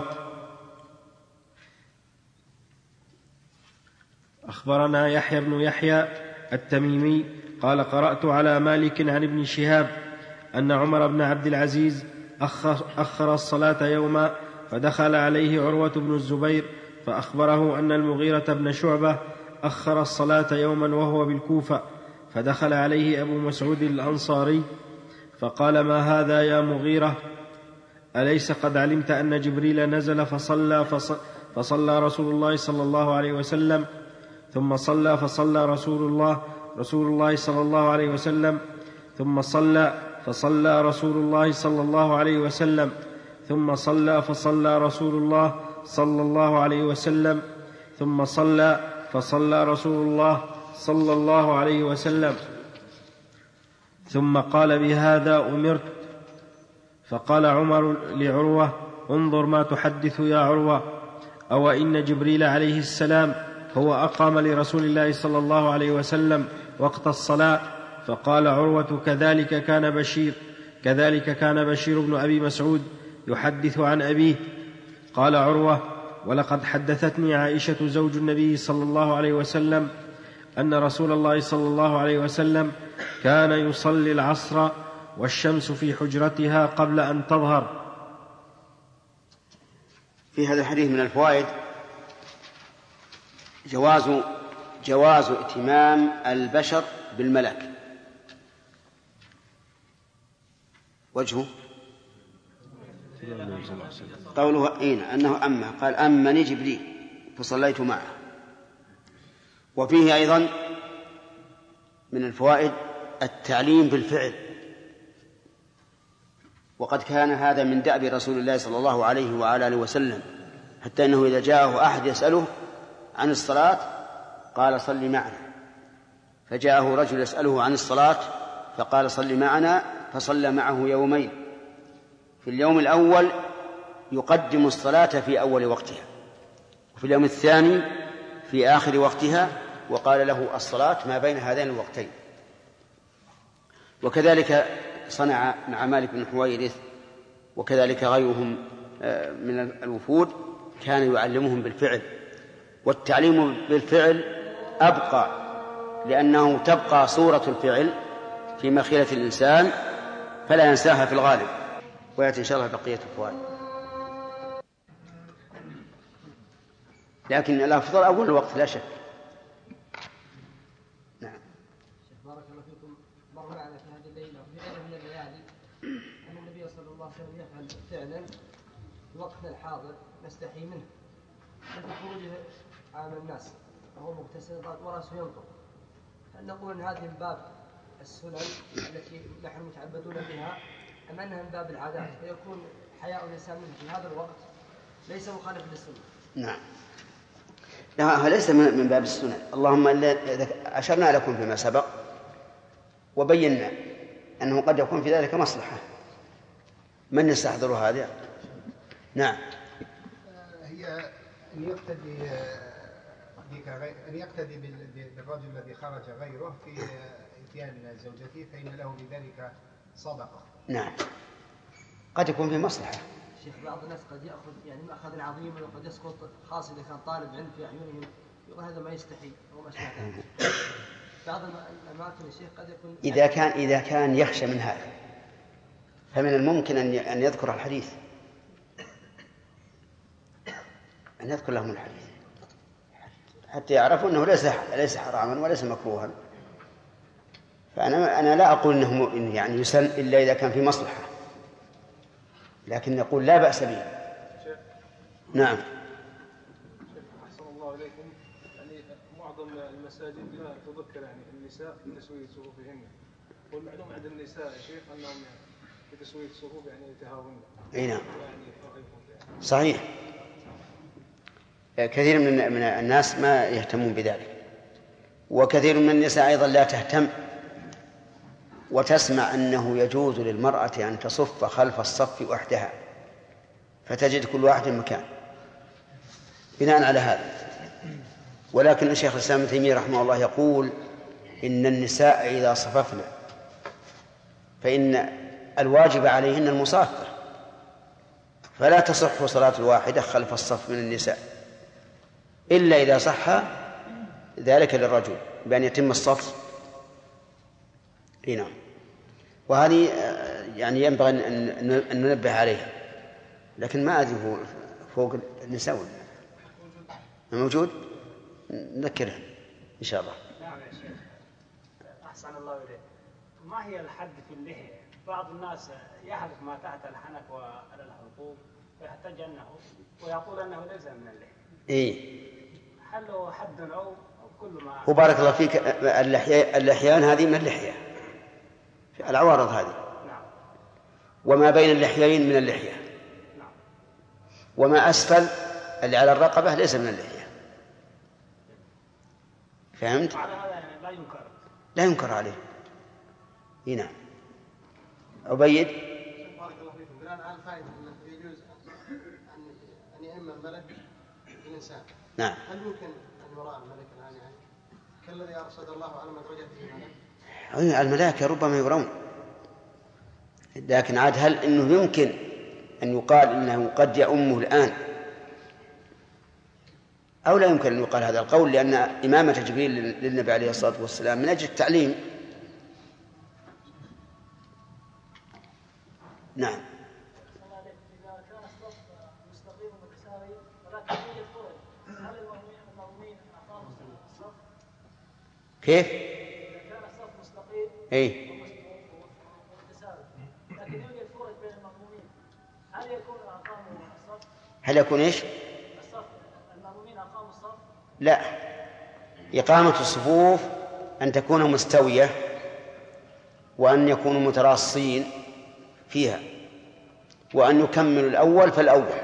أخبرنا يحيى بن يحيى التميمي قال قرأت على مالك عن ابن شهاب أن عمر بن عبد العزيز أخر الصلاة يوما فدخل عليه عروة بن الزبير فأخبره أن المغيرة بن شعبة أخر الصلاة يوما وهو بالكوفة، فدخل عليه أبو مسعود الأنصاري فقال ما هذا يا مغيرة؟ أليس قد علمت أن جبريل نزل فصلى رسول الله صلى الله عليه وسلم ثم صلى فصلى رسول الله صلى الله عليه وسلم ثم صلى فصلى رسول الله صلى الله عليه وسلم ثم صلى فصلى رسول الله صلى الله عليه وسلم ثم صلى فصلى رسول الله صلى الله عليه وسلم ثم قال بهذا أمرت. فقال عمر لعروة انظر ما تحدث يا عروة، أو إن جبريل عليه السلام هو أقام لرسول الله صلى الله عليه وسلم وقت الصلاة. فقال عروة: كذلك كان بشير بن أبي مسعود يحدث عن أبيه. قال عروة: ولقد حدثتني عائشة زوج النبي صلى الله عليه وسلم أن رسول الله صلى الله عليه وسلم كان يصلي العصر والشمس في حجرتها قبل أن تظهر. في هذا الحديث من الفوائد جواز ائتمام البشر بالملك. وجهه قوله أنه قال أمني جبريل فصليت معه. وفيه أيضا من الفوائد التعليم بالفعل، وقد كان هذا من دأب رسول الله صلى الله عليه وعلى آله وسلم، حتى أنه إذا جاءه أحد يسأله عن الصلاة قال صل معنا، فجاءه رجل يسأله عن الصلاة فقال صل معنا، فصلى معه يومين. في اليوم الأول يقدم الصلاة في أول وقتها، وفي اليوم الثاني في آخر وقتها، وقال له الصلاة ما بين هذين الوقتين. وكذلك صنع مع مالك بن حويرث، وكذلك غيرهم من الوفود كان يعلمهم بالفعل. والتعليم بالفعل أبقى، لأنه تبقى صورة الفعل في مخيلة الإنسان فلا ينساها في الغالب. ويأتي إن شاء الله بقية الفوائد، لكن الأفضل أول الوقت لا شك. نعم. بارك الله فيكم. مر معنا في هذه الليلة وفي غيرها من الليالي أن النبي صلى الله عليه وسلم يفعل فعلا في وقتنا الحاضر نستحي منه، مثل خروجه عام الناس وهو مغتسل ورأسه ينطق. هل نقول أن هذه من باب السنن التي نحن متعبدون بها، أم أنها من باب العادات، فيكون حياء الإنسان منه في هذا الوقت ليس مخالف للسنة؟ نعم، لا، ليس من باب السنن. اللهم إذا أشرنا لكم فيما سبق وبينا أنه قد يكون في ذلك مصلحة، من يستحضر هذا؟ نعم. هي أن يقتدي بالرجل الذي خرج غيره في إتيان زوجته، فإن له بذلك صدقة. نعم، قد يكون في مصلحة. شيخ، بعض الناس قد يأخذ مأخذ عظيم وقد يسقط، خاصة إذا كان طالب علم في أعينهم، يقول هذا ما يستحي وما شابه. بعض الأماكن الشيخ قد يكون إذا كان يخشى من هذا، فمن الممكن أن يذكر الحديث، أن يذكر لهم الحديث حتى يعرفوا أنه ليس حراما وليس مكروها. فأنا لا أقول أنه يعني يسن إلا إذا كان في مصلحة، لكن نقول لا بأس به. نعم. أحسن الله إليكم. يعني معظم المساجد لا تذكر النساء بتسوية صفوفهن، والمعلوم عند النساء يا شيخ أنهم بتسوية الصفوف يتهاون. أي نعم، صحيح. كثير من الناس ما يهتمون بذلك، وكثير من النساء أيضا لا تهتم، وتسمع أنه يجوز للمرأة أن تصف خلف الصف وحدها، فتجد كل واحد مكان بناء على هذا. ولكن الشيخ الإسلام ابن تيمية رحمه الله يقول إن النساء إذا صففن فإن الواجب عليهن المصافة، فلا تصح صلاة الواحدة خلف الصف من النساء إلا إذا صح ذلك للرجل بأن يتم الصف. نعم. وهذه يعني ينبغي أن ننبه عليها، لكن ما أدري فوق النساء موجود، نذكرها إن شاء الله. نعم يا شيخ، أحسن الله إليك. ما هي الحد في اللحية؟ بعض الناس يحلق ما تحت الحنك وعلى الحلقوم ويحتج أنه ويقول أنه ليس من اللحية. إيه. هل له حد أو كل ما؟ وبارك الله فيك، اللحيان هذه من اللحية، العوارض هذه. نعم. وما بين اللحيين من اللحية. نعم. وما أسفل اللي على الرقبة ليس من اللحية. فهمت؟ على هذا يعني لا ينكر عليه. هنا عبيد. بارك الله فيكم. الآن على الفائدة أنه يجوز أن يأم الملك الإنسان. نعم. هل يمكن أن وراء الملك الآن يعني كالذي أرصد الله على مدرجته الملك. الملائكة ربما يرون، لكن عاد هل إنه يمكن أن يقال إنه قد يؤمه الآن أو لا يمكن أن يقال هذا القول؟ لأن إمامة جبريل للنبي عليه الصلاة والسلام من أجل التعليم. نعم. إذا كان الصف مستقيم متساوي ولكن يوجد فرق، هل المأمومين أقاموا الصف؟ كيف؟ إذا كان الصف مستقيم ومتساوي لكن يوجد فرق بين المأمومين، هل يكون أقاموا الصف؟ هل يكون إيش؟ الصف المأمومين أقاموا الصف؟ لا، إقامة الصفوف أن تكون مستوية وأن يكونوا متراصين فيها وأن يكملوا الأول فالأول.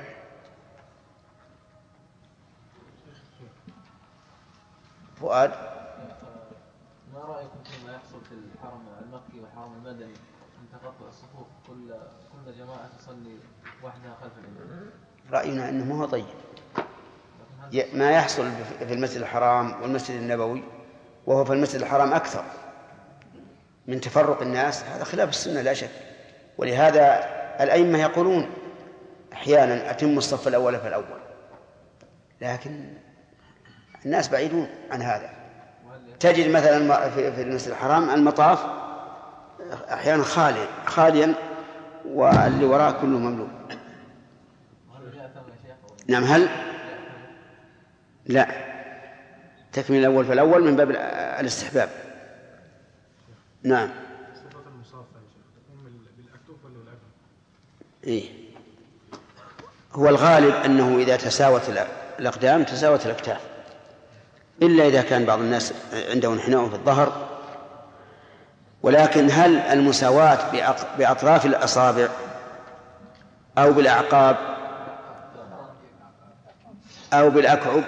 فؤاد، ما رأيكم فيما يحصل في الحرم المكي والحرم المدني من تقطع الصفوف، كل جماعة تصلي وحدها خلف الإمام؟ رأينا أنه ما هو طيب. ما يحصل في المسجد الحرام والمسجد النبوي وهو في المسجد الحرام أكثر من تفرق الناس، هذا خلاف السنة لا شك. ولهذا الأئمة يقولون أحيانا أتم الصف الأول فالأول، لكن الناس بعيدون عن هذا. تجد مثلا في المسجد الحرام المطاف أحيانا خاليا واللي وراء كله مملوء. نعم. هل لا تكمل الأول فالأول من باب الاستحباب. نعم. صفة المصافة يا شيخ تكون بالأكتوف ولا بالأكتوف؟ إيه، هو الغالب أنه إذا تساوت الأقدام تساوت الأكتاف، إلا إذا كان بعض الناس عنده انحناء في الظهر. ولكن هل المساواة بأطراف الأصابع أو بالأعقاب أو بالأكعب؟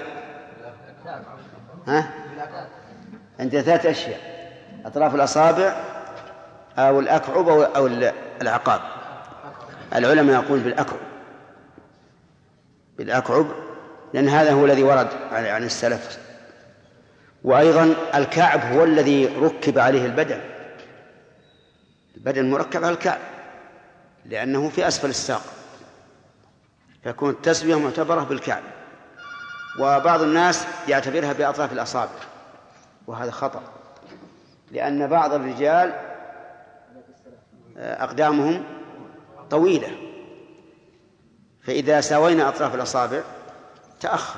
عندنا 3 أشياء: أطراف الأصابع أو الأكعب أو الأعقاب. العلماء يقول بالأكعب لأن هذا هو الذي ورد عن السلف. وأيضا الكعب هو الذي ركب عليه البدن مركب على الكعب لأنه في أسفل الساق، فيكون التسوية معتبرة بالكعب. وبعض الناس يعتبرها بأطراف الأصابع، وهذا خطأ، لأن بعض الرجال أقدامهم طويلة، فإذا ساوينا أطراف الأصابع تأخر،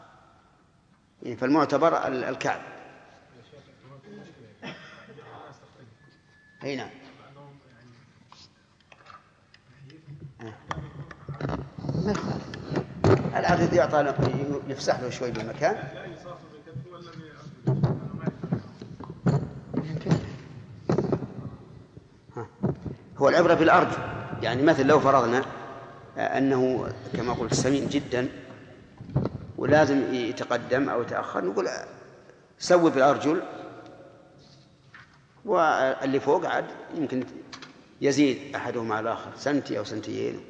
فالمعتبر الكعب. أي نعم. العدد يعطى يفسح له شوي بالمكان. هو العبرة بالأرض، يعني مثل لو فرضنا أنه كما قلت سمين جدا ولازم يتقدم أو يتأخر، نقول سوي بالأرجل، واللي فوق عاد يمكن يزيد أحدهما على الآخر سنتي أو سنتيين.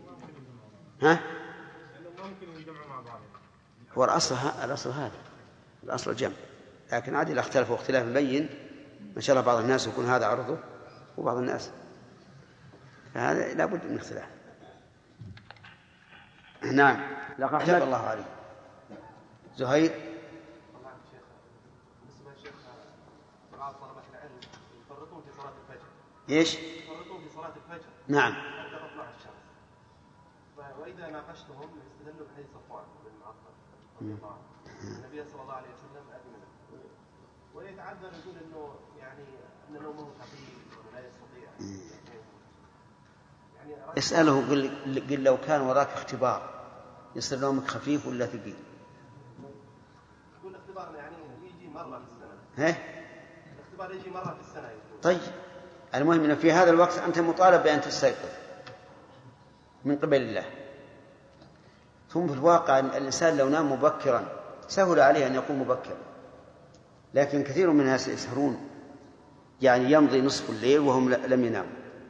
هو الأصل هذا، الأصل الجمع، لكن عاد إذا اختلفوا اختلاف مبين ما شاء الله بعض الناس يكون هذا عرضه وبعض الناس، فهذا لا بد من اختلاف. نعم. لقد أحمد الله عليه. زهير. بالنسبة للشيخ بعض طلبة العلم يفرطون في صلاة الفجر. إيش؟ يفرطون في صلاة الفجر. نعم. حتى تطلع الشمس. وإذا ناقشتهم يستدلوا بحديث صفوان بن معطل رضي الله عنه. النبي صلى الله عليه وسلم أذن له. ويتعذر يقول إنه يعني أن نومه خفيف ولا يستطيع. اسأله قل لو كان وراك اختبار يصير نومك خفيف ولا ثقيل؟ يقول الاختبار يعني يجي مرة في السنة. الاختبار يجي مرة في السنة. طيب، المهم أن في هذا الوقت أنت مطالب بأن تستيقظ من قبل الله. ثم في الواقع الإنسان لو نام مبكرا سهل عليه أن يقوم مبكرا، لكن كثير من الناس يسهرون، يعني يمضي نصف الليل وهم لم يناموا.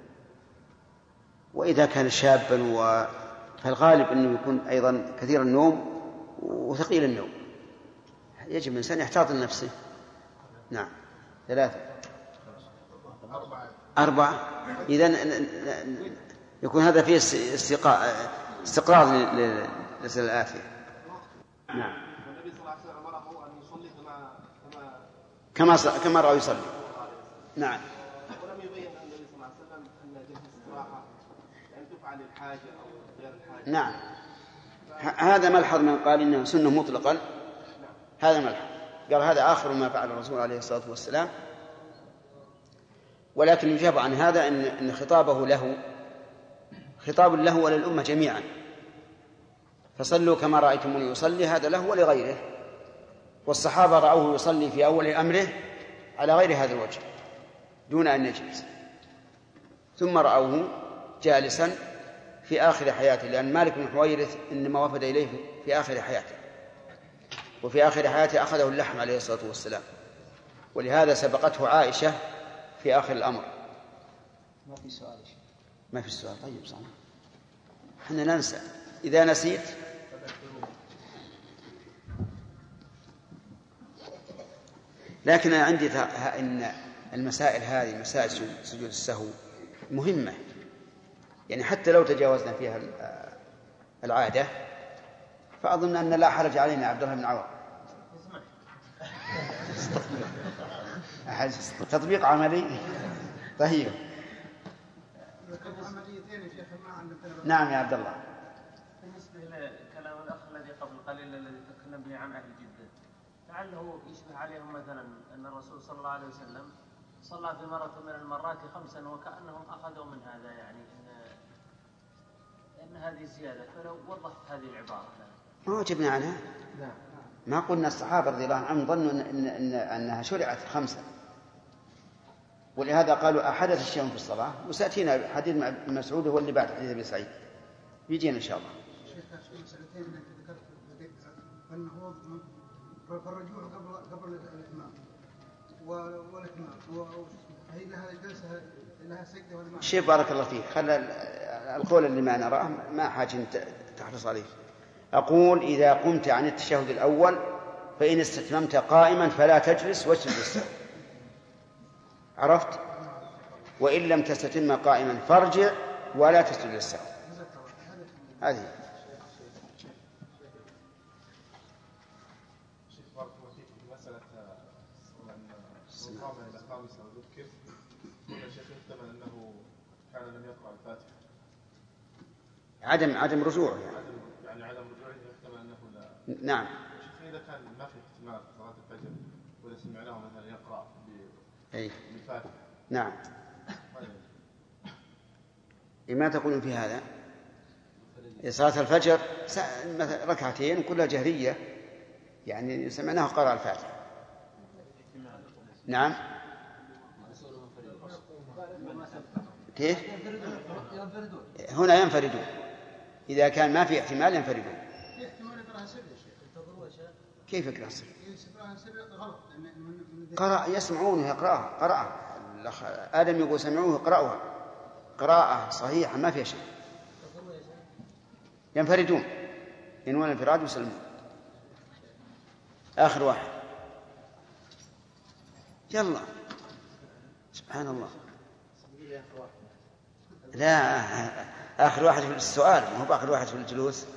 وإذا كان شابا فالغالب أنه يكون أيضا كثير النوم وثقيل النوم. يجب الإنسان يحتاط لنفسه. نعم. 3 4 إذن يكون هذا فيه استقرار للأسئلة الآتية. نعم. والنبي صلى الله عليه وسلم أمره أن يصلي كما رأى يصلي. نعم. ولم يبين النبي صلى الله عليه وسلم أن جلسة الاستراحة يعني تفعل للحاجة أو غير الحاجة. نعم. هذا ملحظ من قال إنه سنة مطلقا. هذا ملحظ قال هذا آخر ما فعل الرسول عليه الصلاة والسلام. ولكن يجاب عن هذا أن خطابه له خطاب له وللأمة جميعا. فصلوا كما رأيتموني يصلي، هذا له ولغيره. والصحابة رأوه يصلي في أول أمره على غير هذا الوجه دون أن يجلس، ثم رأوه جالسا في آخر حياته، لأن مالك بن حويرث إنما وفد إليه في آخر حياته، وفي آخر حياته أخذه اللحم عليه الصلاة والسلام، ولهذا سبقته عائشة في آخر الأمر. ما في سؤال. ما في السؤال. طيب صح، احنا ننسى إذا نسيت. لكن أنا عندي إن المسائل هذه مسائل سجود السهو مهمة، يعني حتى لو تجاوزنا فيها العادة فأظن أن لا حرج علينا. عبد الله بن عوض تطبيق عملي. طيب نعم يا عبد الله. بالنسبة لكلام الأخ الذي قبل قليل الذي تكلم به عن أهل جدة، لعله يشبه عليهم مثلا أن الرسول صلى الله عليه وسلم صلى في مرة من المرات 5 وكأنهم أخذوا من هذا، يعني إن هذه زيادة. فلو وضحت هذه العبارة ما وجبنا عنها. ما قلنا الصحابة رضي الله عنهم ظنوا أنها شرعت 5، ولهذا قالوا أحدث شيء في الصلاة. وسأتينا حديث مع مسعود هو اللي بعد حديث أبي سعيد يجينا إن شاء الله. شيخ مسألتين أنت ذكرت النهوض فالرجوع قبل الإتمام والإتمام هي لها جلسة لها سجدة ولا ما؟ شيخ بارك الله فيك، خلى القول اللي ما نراه ما حاجة تحرص عليه. أقول إذا قمت عن التشهد الأول فإن استتممت قائما فلا تجلس واسجد للسهو، عرفت؟ وإن لم تستتم قائما فارجع ولا تسجد للسهو. هذه مسألة القامة إلى 5 وذكر قلنا الشيخ يحتمل أنه كان لم يقرأ الفاتحة، عدم رجوعه يعني عدم رجوعه يحتمل أنه لا. نعم. إذا كان ما في احتمال صلاة الفجر وإذا سمعناه مثلا يقرأ بالفاتحة. نعم. ما تقولون في هذا؟ صلاة الفجر ركعتين كلها جهرية، يعني سمعناه قرأ الفاتحة. نعم. كيف؟ هنا ينفردون، إذا كان ما في احتمال ينفردون. كيف يقرأ سر؟ قرأ يسمعونه قرأها الأخ آدم يقول سمعوه يقرأوها قراءة صحيحة ما فيها شيء. ينفردون ينوون الانفراد ويسلمون. آخر واحد. يلا سبحان الله. لا آخر واحد في السؤال ما هو آخر واحد في الجلوس.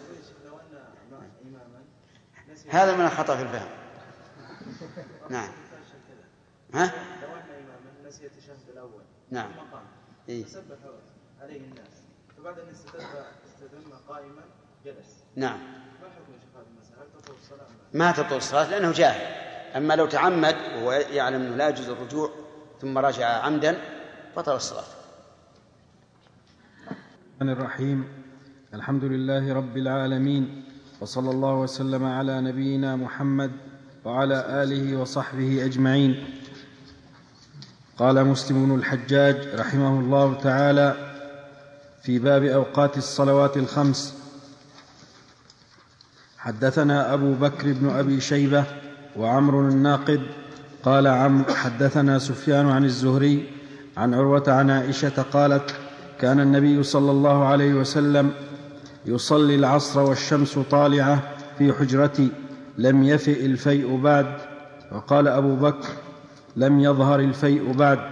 هذا من الخطأ في الفهم. نعم. ها؟ لو أن إماما نسي التشهد الأول نعم فسبح عليه الناس فبعد أن استتم قائما جلس. نعم. ما الحكم يا شيخ هذه المسألة؟ هل تطول الصلاة؟ ما تطول الصلاة لأنه جاهل. أما لو تعمد وهو يعلم أنه لا يجوز الرجوع ثم رجع عمدا بطل الصلاة. الرحمن الرحيم. الحمد لله رب العالمين، وصلى الله وسلم على نبينا محمد وعلى آله وصحبه أجمعين. قال مسلم بن الحجاج رحمه الله تعالى في باب أوقات الصلوات الخمس: حدثنا أبو بكر بن أبي شيبة وعمر الناقد قال عمرو حدثنا سفيان عن الزهري عن عروة عن عائشة قالت: كان النبي صلى الله عليه وسلم يصلي العصر والشمس طالعة في حجرتي لم يفئ الفيء بعد، وقال أبو بكر لم يظهر الفيء بعد.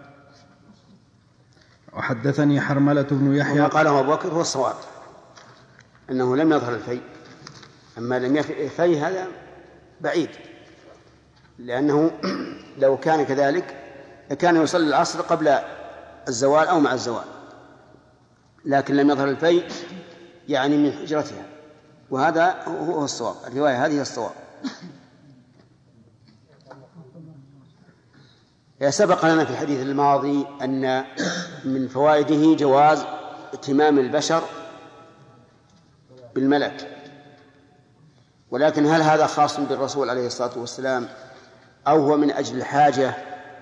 وحدثني حرملة بن يحيى، وما قاله أبو بكر هو الصواب، أنه لم يظهر الفيء. أما لم يفئ الفيء هذا بعيد، لأنه لو كان كذلك كان يصلي العصر قبل الزوال أو مع الزوال، لكن لم يظهر الفيء يعني من حجرتها، وهذا هو الصواب. الرواية هذه الصواب. سبق لنا في الحديث الماضي أن من فوائده جواز ائتمام البشر بالملك، ولكن هل هذا خاص بالرسول عليه الصلاة والسلام أو هو من أجل الحاجة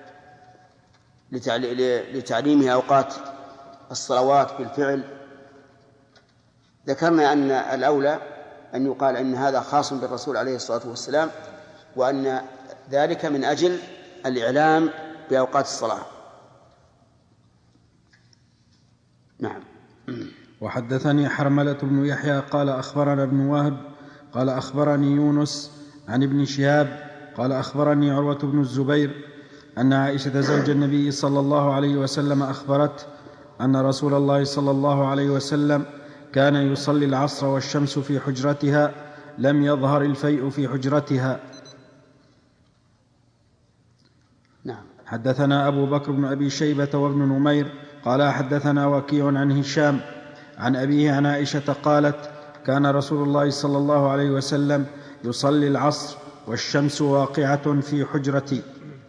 لتعليمه أوقات الصلوات بالفعل؟ ذكرنا أن الأولى أن يقال أن هذا خاص بالرسول عليه الصلاة والسلام، وأن ذلك من أجل الإعلام بأوقات الصلاة. نعم. وحدثني حرملة بن يحيى قال أخبرنا ابن وهب قال أخبرني يونس عن ابن شهاب قال أخبرني عروة بن الزبير أن عائشة زوج النبي صلى الله عليه وسلم أخبرت أن رسول الله صلى الله عليه وسلم كان يصلي العصر والشمس في حجرتها لم يظهر الفيء في حجرتها. نعم. حدثنا أبو بكر بن أبي شيبة وابن نمير قال حدثنا وكيع عن هشام عن أبيه عن عائشة قالت كان رسول الله صلى الله عليه وسلم يصلي العصر والشمس واقعة في حجرتي.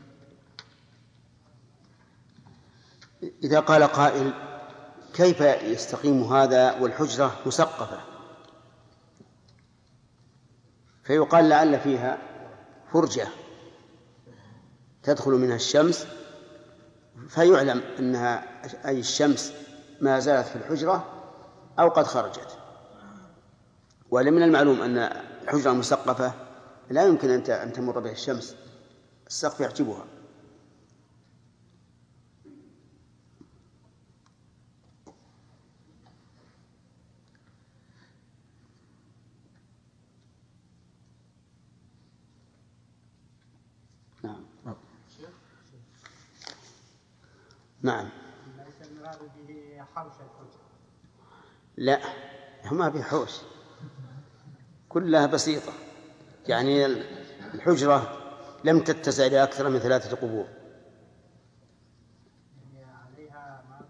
إذا قال قائل كيف يستقيم هذا والحجرة مسقفة؟ فيقال لعل فيها فرجة تدخل منها الشمس فيعلم أنها أي الشمس ما زالت في الحجرة أو قد خرجت. ولمن المعلوم أن الحجرة المسقفة لا يمكن أن تمر بها الشمس، السقف يحجبها. نعم. ليس المراد به حوش الحجرة. لا، ما في حوش، كلها بسيطة. يعني الحجرة لم تتسع لأكثر من 3 قبور. عليها ما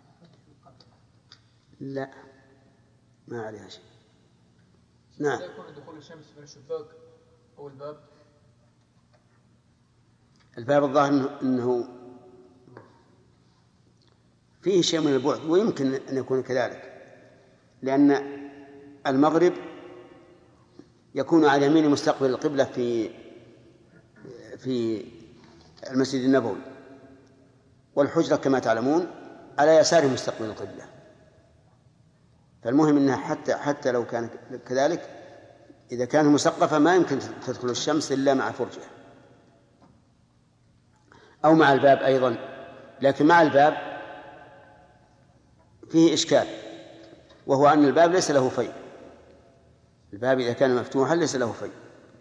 لا، ما عليها شيء. نعم. يكون دخول الشمس من الشباك أو الباب. الباب الظاهر أنه فيه شيء من البعد، ويمكن أن يكون كذلك، لأن المغرب يكون على يمين مستقبل القبلة في المسجد النبوي، والحجرة كما تعلمون على يسار مستقبل القبلة. فالمهم أنها حتى لو كان كذلك إذا كان مسقفة ما يمكن تدخل الشمس إلا مع فرجة أو مع الباب أيضا. لكن مع الباب فيه إشكال، وهو أن الباب ليس له فيء. الباب إذا كان مفتوحا ليس له فيء.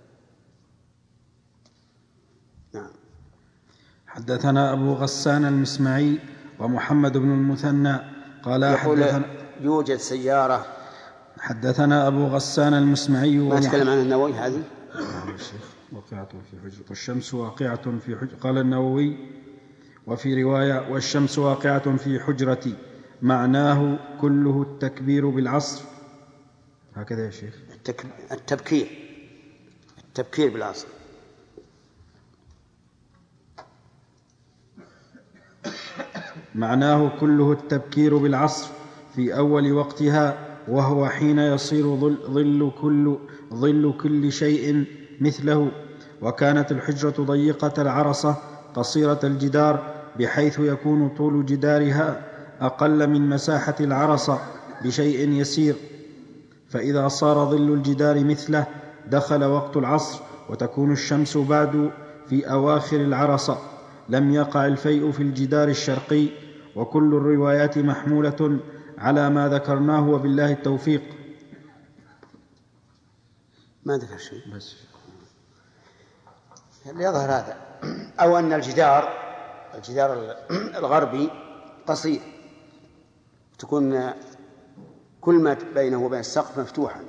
نعم. حدثنا أبو غسان المسمعي ومحمد بن المثنى قال حدثنا يوجد سيارة. حدثنا أبو غسان المسمعي ما تكلم عن النووي هذه واقعة في حجر والشمس واقعة في حجر. قال النووي وفي رواية والشمس واقعة في حجرتي معناه كله التكبير بالعصر. هكذا يا شيخ. التبكير بالعصر. معناه كله التبكير بالعصر في أول وقتها، وهو حين يصير ظل كل شيء مثله. وكانت الحجرة ضيقة العرصة قصيرة الجدار، بحيث يكون طول جدارها أقل من مساحة العرصة بشيء يسير. فإذا صار ظل الجدار مثله دخل وقت العصر، وتكون الشمس بعد في أواخر العرصة. لم يقع الفيء في الجدار الشرقي. وكل الروايات محمولة على ما ذكرناه، وبالله التوفيق. ما ذكر شيء بس. يظهر هذا، أو أن الجدار الغربي قصير، تكون كل ما بينه وبين السقف مفتوحا.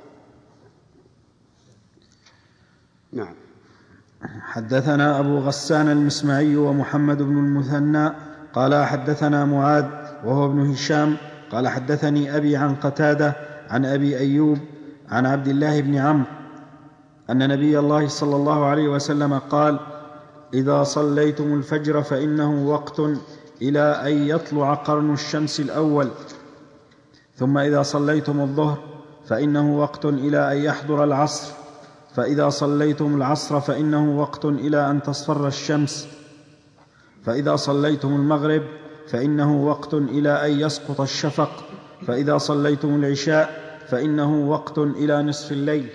نعم. حدثنا أبو غسان المسمعي ومحمد بن المثنى قال حدثنا معاذ وهو ابن هشام قال حدثني أبي عن قتادة عن أبي أيوب عن عبد الله بن عمرو أن نبي الله صلى الله عليه وسلم قال: إذا صليتم الفجر فإنه وقت إلى أن يطلع قرن الشمس الأول، ثم إذا صليتم الظهر فإنه وقت إلى أن يحضر العصر، فإذا صليتم العصر فإنه وقت إلى أن تصفر الشمس، فإذا صليتم المغرب فإنه وقت إلى أن يسقط الشفق، فإذا صليتم العشاء فإنه وقت إلى نصف الليل.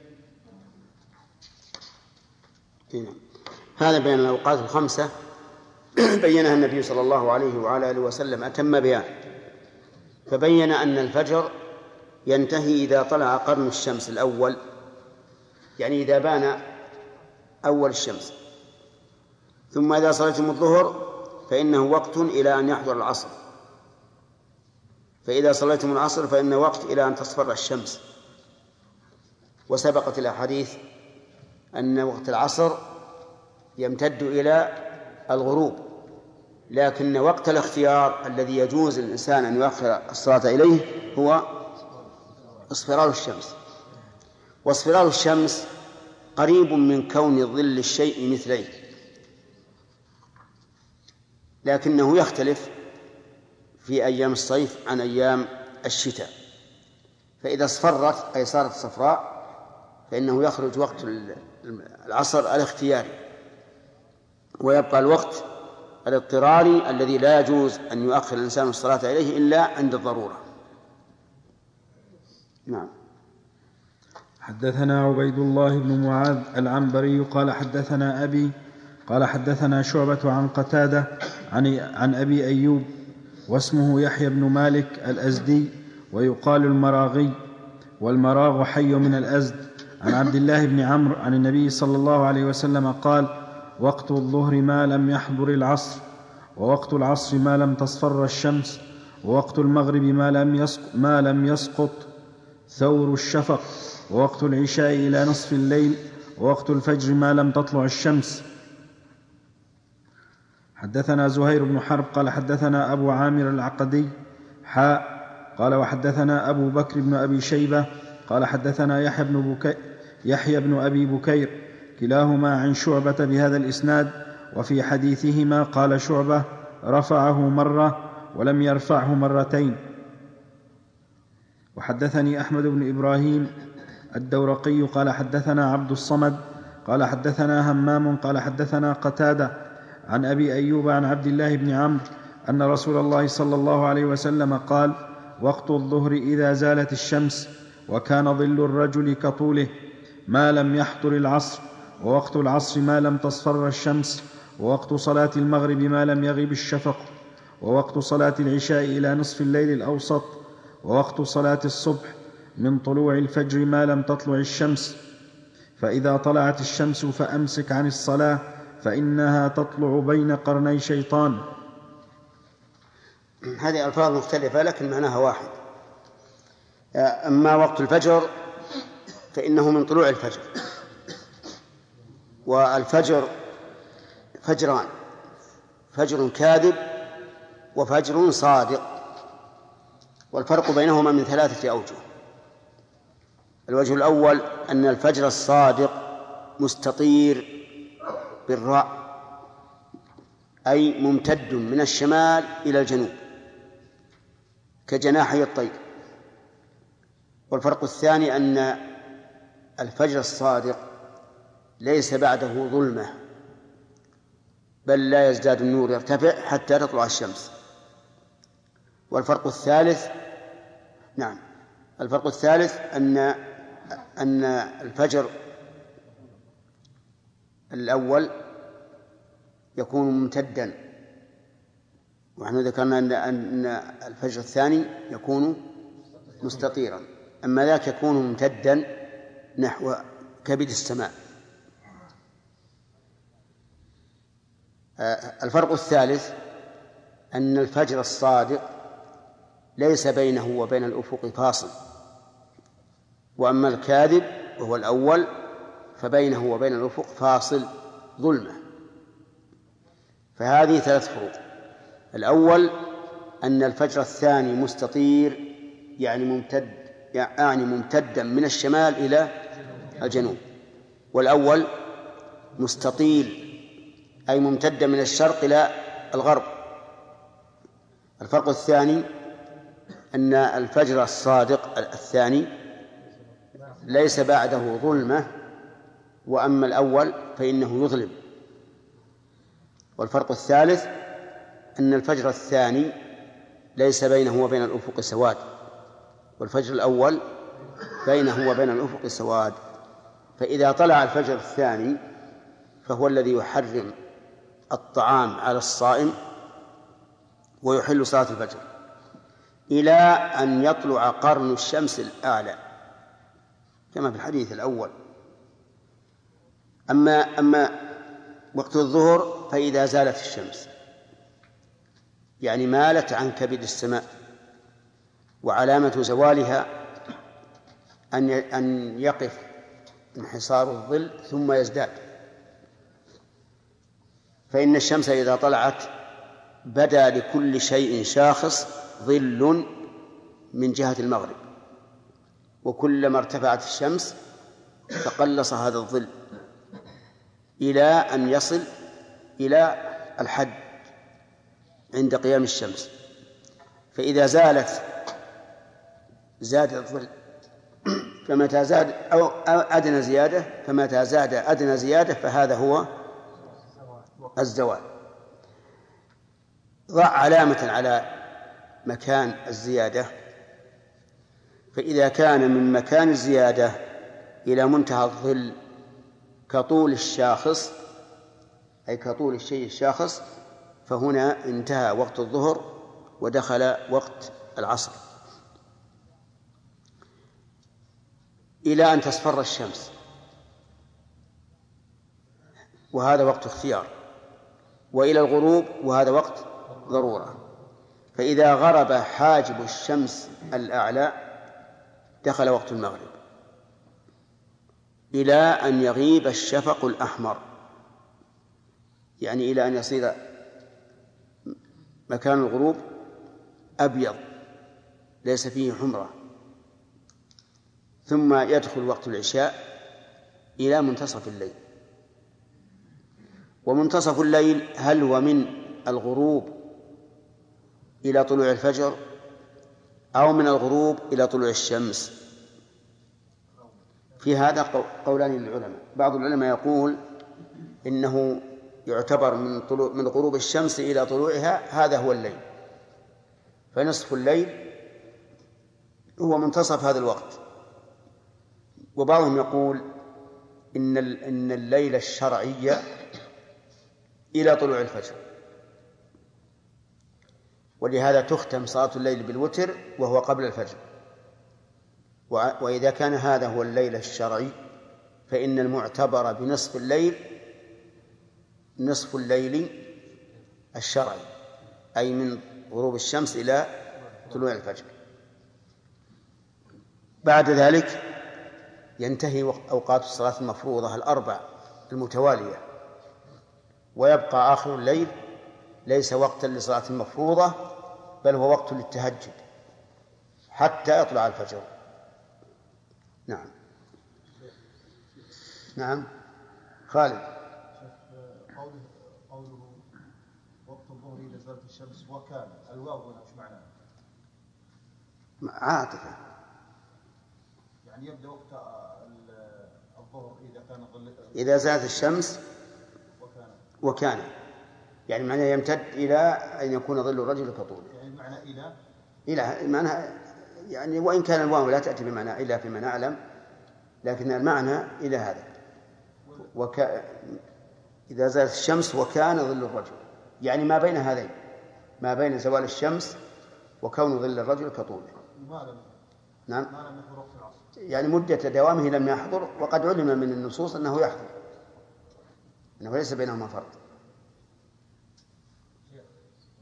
هذا بين الأوقات الخمسة بينها النبي صلى الله عليه وعلى آله وسلم أتم بيان، فبين أن الفجر ينتهي إذا طلع قرن الشمس الأول، يعني إذا بان أول الشمس، ثم إذا صليتم الظهر فإنه وقت إلى أن يحضر العصر، فإذا صليتم العصر فإنه وقت إلى أن تصفر الشمس. وسبقت الأحاديث أن وقت العصر يمتد إلى الغروب، لكن وقت الاختيار الذي يجوز للإنسان أن يؤخر الصلاة إليه هو اصفرار الشمس. واصفرار الشمس قريب من كون ظل الشيء مثليه، لكنه يختلف في أيام الصيف عن أيام الشتاء. فإذا اصفرت أي صارت صفراء فإنه يخرج وقت العصر الاختياري، ويبقى الوقت الاضطراري الذي لا يجوز أن يؤخر الإنسان الصلاة إليه إلا عند الضرورة. نعم. حدثنا عبيد الله بن معاذ العنبري قال حدثنا أبي قال حدثنا شعبة عن قتادة عن أبي أيوب واسمه يحيى بن مالك الأزدي ويقال المراغي، والمراغ حي من الأزد، عن عبد الله بن عمرو عن النبي صلى الله عليه وسلم قال: وقت الظهر ما لم يحضر العصر، ووقت العصر ما لم تصفر الشمس، ووقت المغرب ما لم يسقط ثور الشفق، ووقت العشاء إلى نصف الليل، ووقت الفجر ما لم تطلع الشمس. حدثنا زهير بن حرب قال حدثنا أبو عامر العقدي قال وحدثنا أبو بكر بن أبي شيبة قال حدثنا يحيى بن أبي بكير كلاهما عن شعبة بهذا الإسناد، وفي حديثهما قال شعبة: رفعه مرة ولم يرفعه مرتين. وحدثني أحمد بن إبراهيم الدورقي قال حدثنا عبد الصمد قال حدثنا همام قال حدثنا قتادة عن أبي أيوب عن عبد الله بن عمرو أن رسول الله صلى الله عليه وسلم قال: وقت الظهر إذا زالت الشمس وكان ظل الرجل كطوله ما لم يحضر العصر، ووقت العصر ما لم تصفر الشمس، ووقت صلاة المغرب ما لم يغب الشفق، ووقت صلاة العشاء إلى نصف الليل الأوسط، ووقت صلاة الصبح من طلوع الفجر ما لم تطلع الشمس، فإذا طلعت الشمس فأمسك عن الصلاة فإنها تطلع بين قرني شيطان. هذه ألفاظ مختلفة لكن معناها واحد. أما وقت الفجر فإنه من طلوع الفجر، والفجر فجران: فجر كاذب وفجر صادق، والفرق بينهما من 3 أوجه. الوجه الأول أن الفجر الصادق مستطير بالراء، أي ممتد من الشمال إلى الجنوب كجناحي الطير. والفرق الثاني أن الفجر الصادق ليس بعده ظلمة، بل لا يزداد النور، يرتفع حتى تطلع الشمس. والفرق الثالث الفرق الثالث أن الفجر الأول يكون ممتدا، ونحن ذكرنا أن الفجر الثاني يكون مستطيرا، أما ذاك يكون ممتدا نحو كبد السماء. الفرق الثالث أن الفجر الصادق ليس بينه وبين الأفق فاصل، وأما الكاذب وهو الأول فبينه وبين الأفق فاصل ظلمة. فهذه ثلاث فروق. الأول أن الفجر الثاني مستطير، يعني ممتدا من الشمال إلى الجنوب، والأول مستطيل أي ممتدا من الشرق إلى الغرب. الفرق الثاني أن الفجر الصادق الثاني ليس بعده ظلمة، وأما الأول فإنه يظلم. والفرق الثالث أن الفجر الثاني ليس بينه وبين الأفق سواد، والفجر الأول بينه وبين الأفق سواد. فإذا طلع الفجر الثاني فهو الذي يحرم الطعام على الصائم ويحل صلاة الفجر إلى أن يطلع قرن الشمس الأعلى كما في الحديث الأول. أما وقت الظهر فإذا زالت الشمس، يعني مالت عن كبد السماء، وعلامة زوالها أن يقف انحسار الظل ثم يزداد. فإن الشمس إذا طلعت بدا لكل شيء شاخص ظل من جهة المغرب، وكلما ارتفعت الشمس تقلص هذا الظل إلى أن يصل إلى الحد عند قيام الشمس. فإذا زالت زاد الظل، فمتى زاد أو أدنى زيادة، فمتى زاد أدنى زيادة فهذا هو الزوال. ضع علامة على مكان الزيادة، فإذا كان من مكان الزيادة إلى منتهى الظل كطول الشاخص، أي كطول الشيء الشاخص، فهنا انتهى وقت الظهر ودخل وقت العصر إلى أن تصفر الشمس، وهذا وقت اختيار، وإلى الغروب وهذا وقت ضرورة. فإذا غرب حاجب الشمس الأعلى دخل وقت المغرب إلى أن يغيب الشفق الأحمر، يعني إلى أن يصير مكان الغروب أبيض ليس فيه حمرة، ثم يدخل وقت العشاء إلى منتصف الليل. ومنتصف الليل هل هو من الغروب إلى طلوع الفجر أو من الغروب إلى طلوع الشمس؟ في هذا قولان للعلماء. بعض العلماء يقول إنه يعتبر من غروب الشمس إلى طلوعها هذا هو الليل، فنصف الليل هو منتصف هذا الوقت. وبعضهم يقول إن الليل الشرعي إلى طلوع الفجر، ولهذا تختم صلاة الليل بالوتر وهو قبل الفجر. وإذا كان هذا هو الليل الشرعي فإن المعتبر بنصف الليل نصف الليل الشرعي، أي من غروب الشمس إلى طلوع الفجر. بعد ذلك ينتهي أوقات الصلاة المفروضة الأربع المتوالية، ويبقى آخر الليل ليس وقتا لصلاة المفروضة بل هو وقت للتهجد حتى يطلع الفجر. نعم نعم خالد. قوله وقت الظهر إذا زالت الشمس وكان الواو هنا ايش معناه؟ عاطفة، يعني يبدأ وقت الظهر إذا زالت الشمس وكان، يعني معناه يمتد إلى أن يكون ظل الرجل كطوله. يعني معنى إلى معنى، يعني وإن كان الواو لا تأتي بمعنى إلى فيما نعلم، لكن المعنى إلى هذا. إذا زالت الشمس وكان ظل الرجل، يعني ما بين هذين، ما بين زوال الشمس وكون ظل الرجل كطوله. نعم، يعني مدة دوامه لم يحضر، وقد علم من النصوص أنه يحضر، أنه ليس بينهما فرق.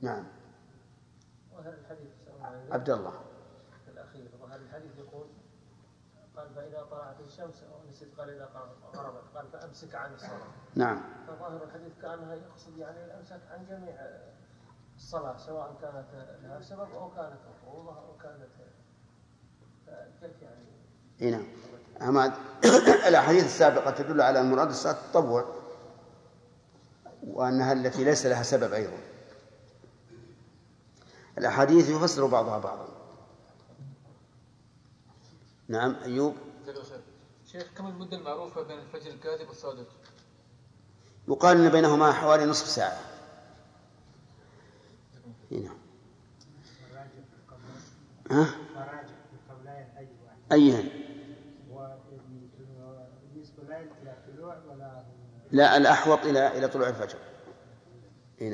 نعم. وهذا الحديث عبد الله الأخير، وهذا الحديث يقول قال فإذا طلعت الشمس أو نسيت قال إذا غربت قال فأمسك عن الصلاة. نعم. فظاهر الحديث كأنها يقصد يعني الأمسك عن جميع الصلاة سواء كانت لها سبب أو كانت مفروضة أو كانت كيف يعني. نعم. أما الأحاديث السابقة تدل على المراد الصلاة التطوع وأنها التي ليس لها سبب أيضا. الأحاديث يفسر بعضها بعضا. نعم. أيوب. شيخ كم المدة المعروفة بين الفجر الكاذب والصادق؟ يقال أن بينهما حوالي نصف ساعة. هنا. ها؟ أيهن؟ لا، الأحوط إلى طلوع الفجر. هنا.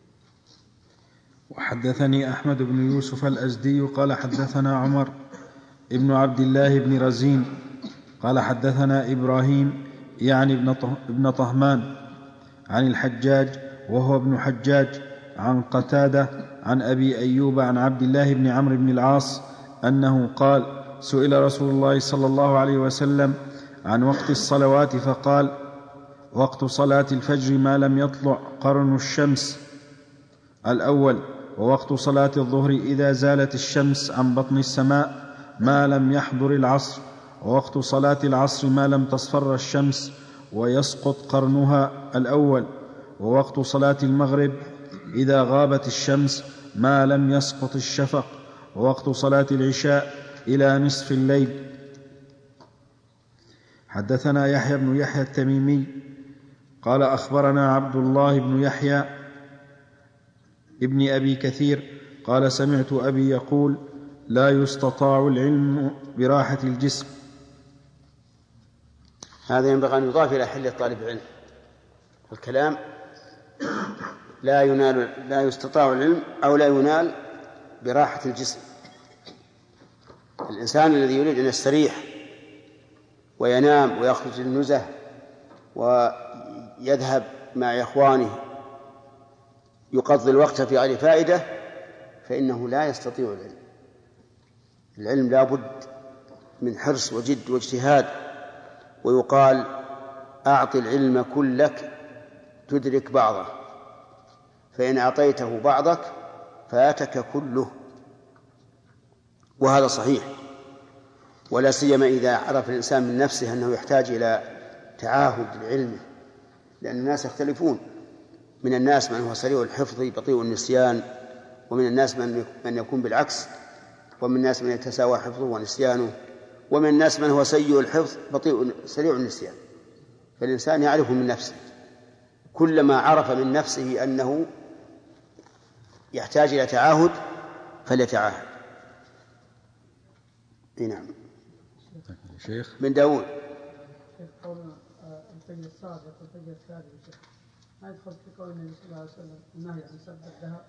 وحدثني أحمد بن يوسف الأزدي قال حدثنا عمر ابن عبد الله بن رزين قال حدثنا إبراهيم يعني ابن طهمان عن الحجاج وهو ابن حجاج عن قتادة عن أبي أيوب عن عبد الله بن عمرو بن العاص أنه قال سئل رسول الله صلى الله عليه وسلم عن وقت الصلوات فقال وقت صلاة الفجر ما لم يطلع قرن الشمس الأول، ووقت صلاة الظهر إذا زالت الشمس عن بطن السماء ما لم يحضر العصر، ووقت صلاة العصر ما لم تصفر الشمس ويسقط قرنها الأول، ووقت صلاة المغرب إذا غابت الشمس ما لم يسقط الشفق، ووقت صلاة العشاء إلى نصف الليل. حدثنا يحيى بن يحيى التميمي قال أخبرنا عبد الله بن يحيى ابن أبي كثير قال سمعت أبي يقول لا يستطاع العلم براحة الجسم. هذا ينبغي أن يضاف إلى حل طالب العلم. الكلام لا يستطاع العلم أو لا ينال براحة الجسم. الإنسان الذي يريد أن يستريح وينام ويخرج للنزه ويذهب مع إخوانه يقضي الوقت في غير فائدة فإنه لا يستطيع العلم. العلم لا بد من حرص وجد واجتهاد، ويقال أعط العلم كلك تدرك بعضه، فإن أعطيته بعضك فاتك كله. وهذا صحيح، ولا سيما إذا عرف الإنسان من نفسه أنه يحتاج إلى تعاهد لعلمه، لأن الناس يختلفون. من الناس من هو سريع الحفظ بطيء النسيان، ومن الناس من يكون بالعكس، ومن الناس من يتساوى حفظه ونسيانه، ومن الناس من هو سيء الحفظ سريع النسيان. فالإنسان يعرف من نفسه، كلما عرف من نفسه أنه يحتاج إلى تعاهد فليتعاهد. نعم. شيخ من داود. قول الفجر الصادق والفجر الكاذب ما يدخل في قول النبي صلى الله عليه وسلم النهي عن سب الدهر؟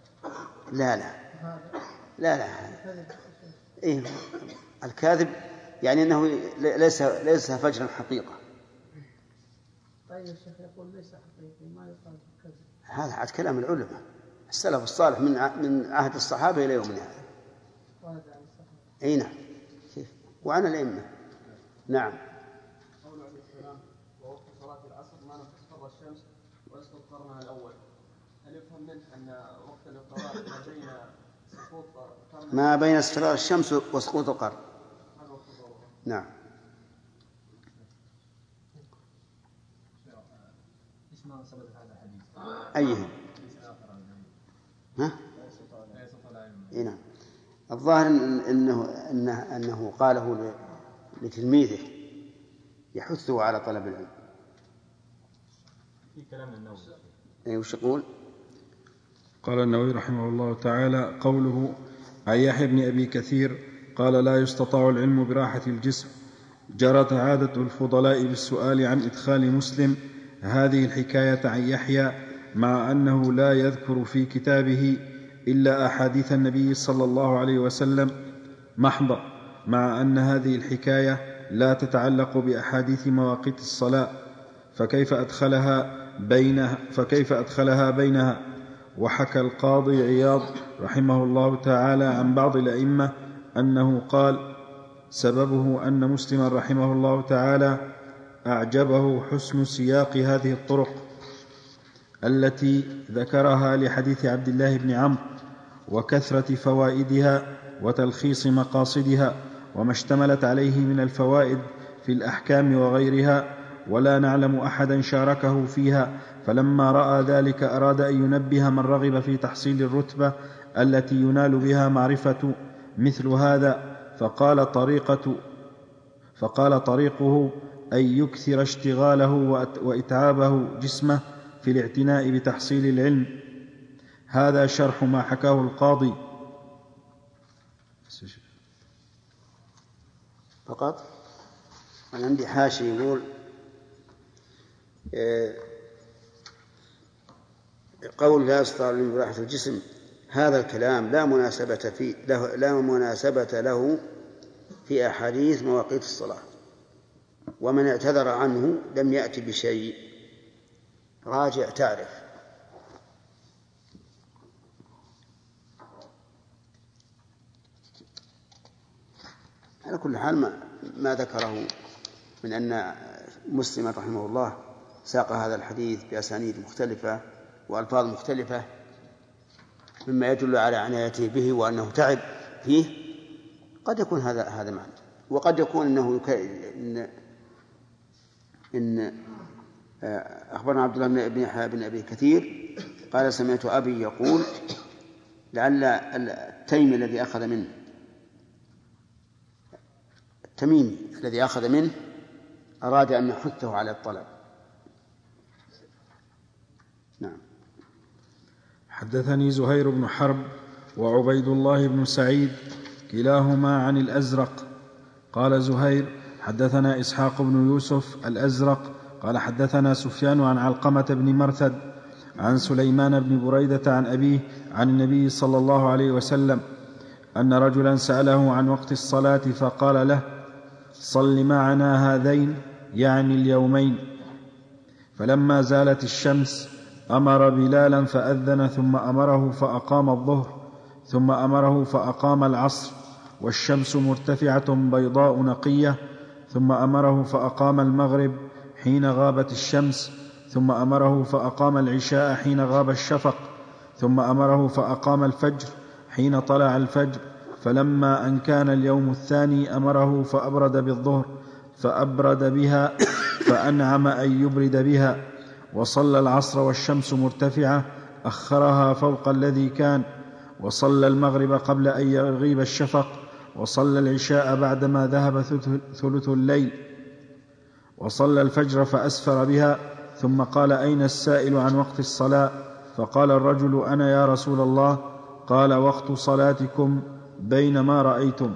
لا إيه الكاذب يعني أنه ليس فجرا حقيقة. طيب الشيخ يقول ليس حقيقي ما يقال كذب. هذا عاد كلام العلماء السلف الصالح من عهد الصحابة إلى يومنا هذا. أي نعم. وعن الأئمة. نعم. قول عليه السلام ووقت صلاة العصر ما لم تصفر الشمس ويسقط قرنها الأول، هل يفهم منه أن وقت الاضطراب ما بين اصفرار الشمس وسقوط القرن؟ نعم. ايش ما سبب هذا الحديث؟ أيه؟ ها؟ نعم. الظاهر أنه قاله لتلميذه يحثه على طلب العلم. في كلام النووي. أي وش يقول؟ قال النووي رحمه الله تعالى قوله عن يحيى بن أبي كثير قال لا يستطاع العلم براحة الجسم، جرت عادة الفضلاء بالسؤال عن إدخال مسلم هذه الحكاية عن يحيى، مع أنه لا يذكر في كتابه إلا أحاديث النبي صلى الله عليه وسلم محضة، مع أن هذه الحكاية لا تتعلق بأحاديث مواقيت الصلاة، فكيف أدخلها بينها وحكى القاضي عياض رحمه الله تعالى عن بعض الأئمة أنه قال سببه أن مسلما رحمه الله تعالى أعجبه حسن سياق هذه الطرق التي ذكرها لحديث عبد الله بن عمرو وكثرة فوائدها وتلخيص مقاصدها وما اشتملت عليه من الفوائد في الأحكام وغيرها، ولا نعلم أحدا شاركه فيها، فلما رأى ذلك أراد أن ينبه من رغب في تحصيل الرتبة التي ينال بها معرفة مثل هذا، فقال طريقه أن يكثر اشتغاله وإتعابه جسمه في الاعتناء بتحصيل العلم. هذا شرح ما حكاه القاضي. فقط أنا عندي حاشي يقول قول لا يستطيع من براحة الجسم، هذا الكلام لا مناسبة له في أحاديث مواقيت الصلاة، ومن اعتذر عنه لم يأتي بشيء. راجع تعرف. على كل حال ما ذكره من أن مسلم رحمه الله ساق هذا الحديث بأسانيد مختلفة وألفاظ مختلفة مما يدل على عنايته به وأنه تعب فيه. قد يكون هذا معنى، وقد يكون أنه إن أخبرنا عبد الله بن أبي كثير قال سمعت أبي يقول لعل التيمي الذي أخذ منه أراد أن يحثه على الطلب. نعم. حدثني زهير بن حرب وعبيد الله بن سعيد كلاهما عن الأزرق. قال زهير حدثنا إسحاق بن يوسف الأزرق قال حدثنا سفيان عن علقمة بن مرثد عن سليمان بن بريدة عن أبيه عن النبي صلى الله عليه وسلم أن رجلا سأله عن وقت الصلاة فقال له صل معنا هذين، يعني اليومين. فلما زالت الشمس أمر بلالا فأذن، ثم أمره فأقام الظهر، ثم أمره فأقام العصر والشمس مرتفعة بيضاء نقية، ثم أمره فأقام المغرب حين غابت الشمس، ثم أمره فأقام العشاء حين غاب الشفق، ثم أمره فأقام الفجر حين طلع الفجر. فلما أن كان اليوم الثاني أمره فأبرد بالظهر فأبرد بها فأنعم أن يبرد بها، وصلى العصر والشمس مرتفعة أخرها فوق الذي كان، وصلى المغرب قبل أن يغيب الشفق، وصلى العشاء بعدما ذهب ثلث الليل، وصلى الفجر فأسفر بها، ثم قال أين السائل عن وقت الصلاة؟ فقال الرجل أنا يا رسول الله. قال وقت صلاتكم بينما رأيتم.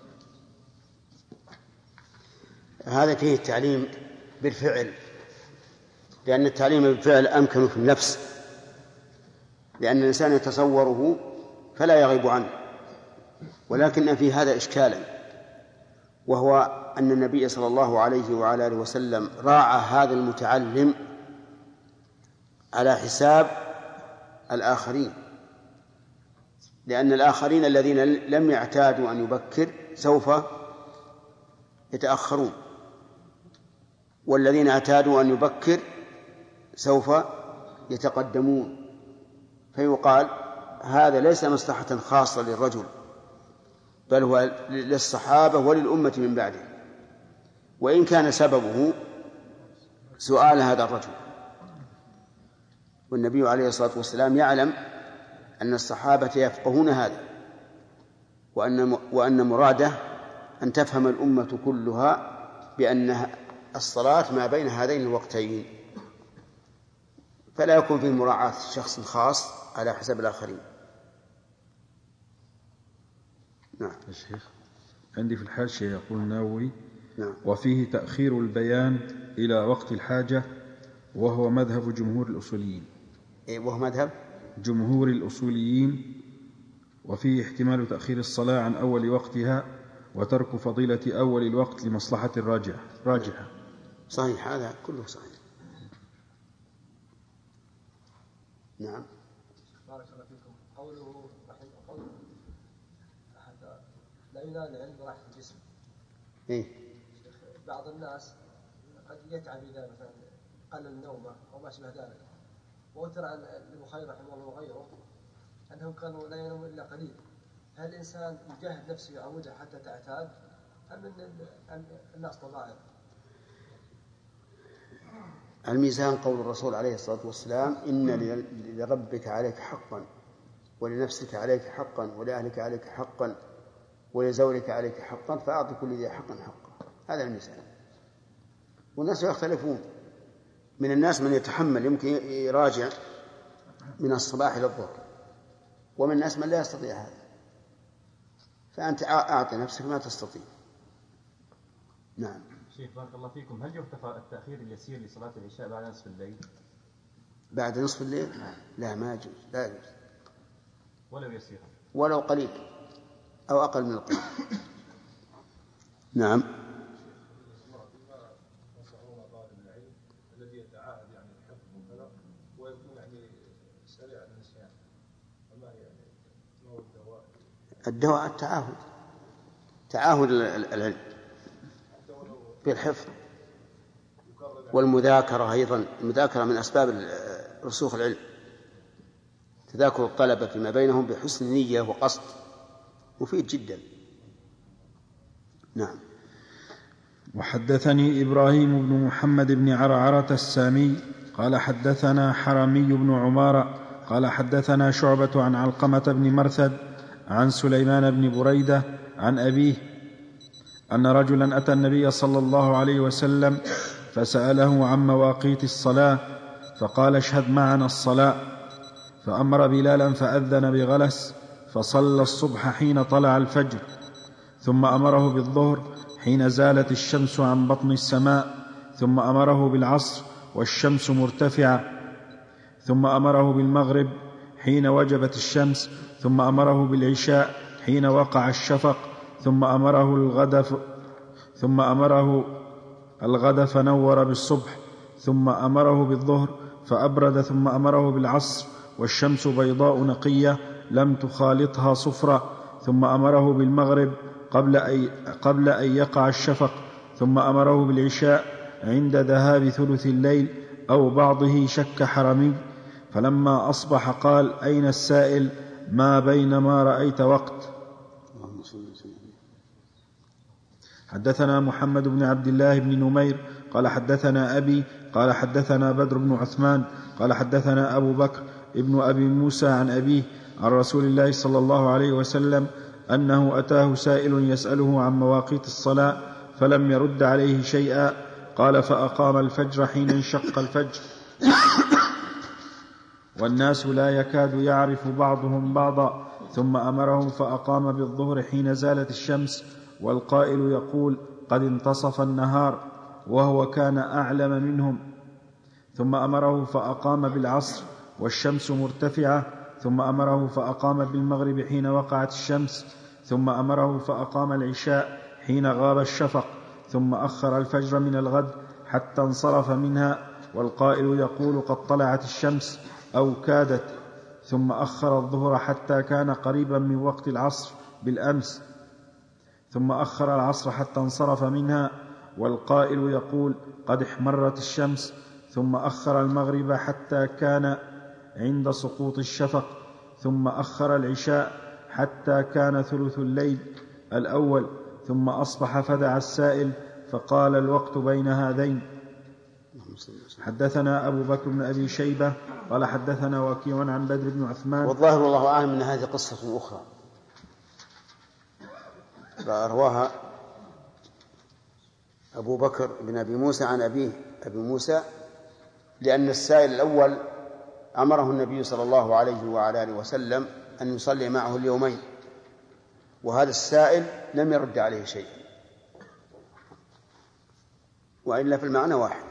هذا فيه التعليم بالفعل، لأن التعليم بالفعل أمكن في النفس، لأن الإنسان يتصوره فلا يغيب عنه. ولكن في هذا إشكالا، وهو أن النبي صلى الله عليه وعلى آله وسلم راعى هذا المتعلم على حساب الآخرين، لأن الآخرين الذين لم يعتادوا أن يبكر سوف يتأخرون، والذين اعتادوا أن يبكر سوف يتقدمون. فيقال هذا ليس مصلحة خاصة للرجل، بل هو للصحابة وللأمة من بعده، وإن كان سببه سؤال هذا الرجل. والنبي عليه الصلاة والسلام يعلم أن الصحابة يفقهون هذا، وأن مراده أن تفهم الأمة كلها بأن الصلاة ما بين هذين الوقتين، فلا يكون فيه مراعاة شخص خاص على حساب الآخرين. نعم. الشيخ عندي في الحاشية يقول النووي نعم. وفيه تأخير البيان إلى وقت الحاجة، وهو مذهب جمهور الأصوليين. وهو مذهب جمهور الأصوليين. وفيه احتمال تأخير الصلاة عن أول وقتها وترك فضيلة أول الوقت لمصلحة راجحة. صحيح، هذا كله صحيح. نعم. لا ينال العلم براحة الجسم. إيه؟ بعض الناس قد يتعب إذا مثلا قلل نومه أو ما شابه ذلك. وترى عن البخاري رحمه الله وغيره أنهم كانوا لا ينامون إلا قليل. هل الإنسان يجاهد نفسه يعودها حتى تعتاد أم أن الناس طبائع؟ الميزان قول الرسول عليه الصلاة والسلام: إن لربك عليك حقا، ولنفسك عليك حقا، ولأهلك عليك حقا، ولزوجك عليك حقا، فأعطي كل ذي حقا حقا. هذا الميزان. والناس يختلفون، من الناس من يتحمل يمكن يراجع من الصباح إلى الظهر، ومن الناس من لا يستطيع هذا، فأنت أعطي نفسك ما تستطيع. نعم. شيخ بارك الله فيكم، هل يغتفر التأخير اليسير لصلاة العشاء بعد نصف الليل؟ بعد نصف الليل؟ لا، ما يجوز، لا يجوز، ولو يسيرا، ولو قليل أو أقل من القليل. نعم. الذي يتعاهد يعني الحفظ وكذا ويكون يعني سريع النسيان، وما يعني ما هو الدواء؟ الدواء تعاهد العلم بالحفظ والمذاكرة. أيضا المذاكرة من أسباب رسوخ العلم، تذاكر الطلبة فيما بينهم بحسن نية وقصد مفيد جدا. نعم. وحدثني إبراهيم بن محمد بن عرعرة السامي قال حدثنا حرمي بن عمارة قال حدثنا شعبة عن علقمة بن مرثد عن سليمان بن بريدة عن أبيه أن رجلا أتى النبي صلى الله عليه وسلم فسأله عن مواقيت الصلاة فقال: اشهد معنا الصلاة. فأمر بلالا فأذن بغلس فصلى الصبح حين طلع الفجر، ثم أمره بالظهر حين زالت الشمس عن بطن السماء، ثم أمره بالعصر والشمس مرتفعة، ثم أمره بالمغرب حين وجبت الشمس، ثم أمره بالعشاء حين وقع الشفق، ثم أمره الغد فنور بالصبح، ثم أمره بالظهر فأبرد، ثم أمره بالعصر والشمس بيضاء نقية لم تخالطها صفرة، ثم أمره بالمغرب قبل أن يقع الشفق، ثم أمره بالعشاء عند ذهاب ثلث الليل أو بعضه، شك حرمي. فلما أصبح قال: أين السائل؟ ما بين ما رأيت وقت. حدثنا محمد بن عبد الله بن نمير قال حدثنا أبي قال حدثنا بدر بن عثمان قال حدثنا أبو بكر ابن أبي موسى عن أبيه عن رسول الله صلى الله عليه وسلم أنه أتاه سائل يسأله عن مواقيت الصلاة فلم يرد عليه شيئا. قال: فأقام الفجر حين انشق الفجر والناس لا يكاد يعرف بعضهم بعضا، ثم أمرهم فأقام بالظهر حين زالت الشمس، والقائل يقول: قد انتصف النهار، وهو كان أعلم منهم. ثم أمره فأقام بالعصر والشمس مرتفعة، ثم أمره فأقام بالمغرب حين وقعت الشمس، ثم أمره فأقام العشاء حين غاب الشفق، ثم أخر الفجر من الغد حتى انصرف منها، والقائل يقول: قد طلعت الشمس أو كادت، ثم أخر الظهر حتى كان قريبا من وقت العصر بالأمس، ثم أخر العصر حتى انصرف منها، والقائل يقول: قد احمرت الشمس، ثم أخر المغرب حتى كان عند سقوط الشفق، ثم أخر العشاء حتى كان ثلث الليل الأول، ثم أصبح فدعا السائل فقال: الوقت بين هذين. حدثنا أبو بكر بن أبي شيبة قال حدثنا وكيع عن بدر بن عثمان. والظاهر والله أعلم أن هذه قصة أخرى رواها أبو بكر بن أبي موسى عن أبيه أبي موسى، لأن السائل الأول أمره النبي صلى الله عليه وعلى آله وسلم أن يصلي معه اليومين، وهذا السائل لم يرد عليه شيء، وإلا في المعنى واحد.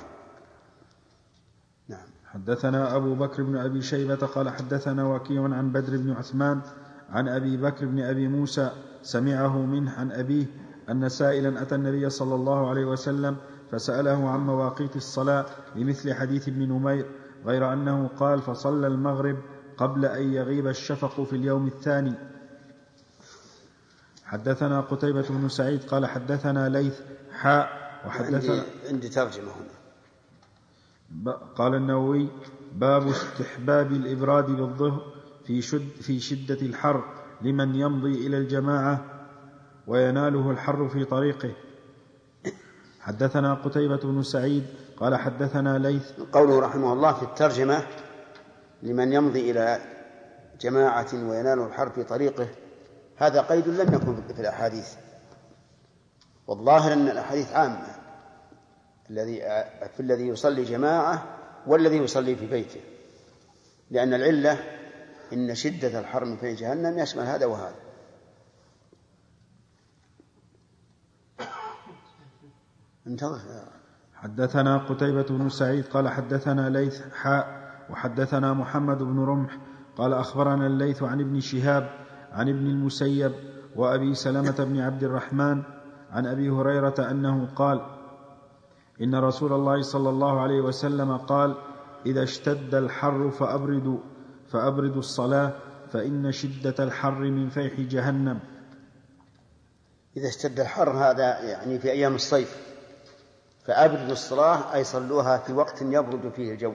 نعم. حدثنا أبو بكر بن أبي شيبة قال حدثنا وكيع عن بدر بن عثمان عن أبي بكر بن أبي موسى سمعه منه عن أبيه أن سائلا أتى النبي صلى الله عليه وسلم فسأله عن مواقيت الصلاة بمثل حديث ابن نمير، غير أنه قال: فصلى المغرب قبل أن يغيب الشفق في اليوم الثاني. حدثنا قتيبة بن سعيد قال حدثنا ليث وحدثنا عندي ترجمة هنا. قال النووي: باب استحباب الإبراد بالظهر في شدة الحر لمن يمضي إلى الجماعة ويناله الحر في طريقه. حدثنا قتيبة بن سعيد قال حدثنا ليث. قوله رحمه الله في الترجمة: لمن يمضي إلى جماعة ويناله الحر في طريقه، هذا قيد لم يكن في الأحاديث، والظاهر أن الأحاديث عامة، الذي يصلي جماعة والذي يصلي في بيته، لأن العلة إن شدة الحر من فيح جهنم يشمل هذا وهذا. حدثنا قتيبة بن سعيد قال حدثنا ليث وحدثنا محمد بن رمح قال أخبرنا الليث عن ابن شهاب عن ابن المسيب وأبي سلمة بن عبد الرحمن عن أبي هريرة أنه قال: إن رسول الله صلى الله عليه وسلم قال: إذا اشتد الحر فأبردوا الصلاة فإن شدة الحر من فيح جهنم. إذا اشتد الحر هذا يعني في أيام الصيف، فأبردوا الصلاة أي صلوها في وقت يبرد فيه الجو.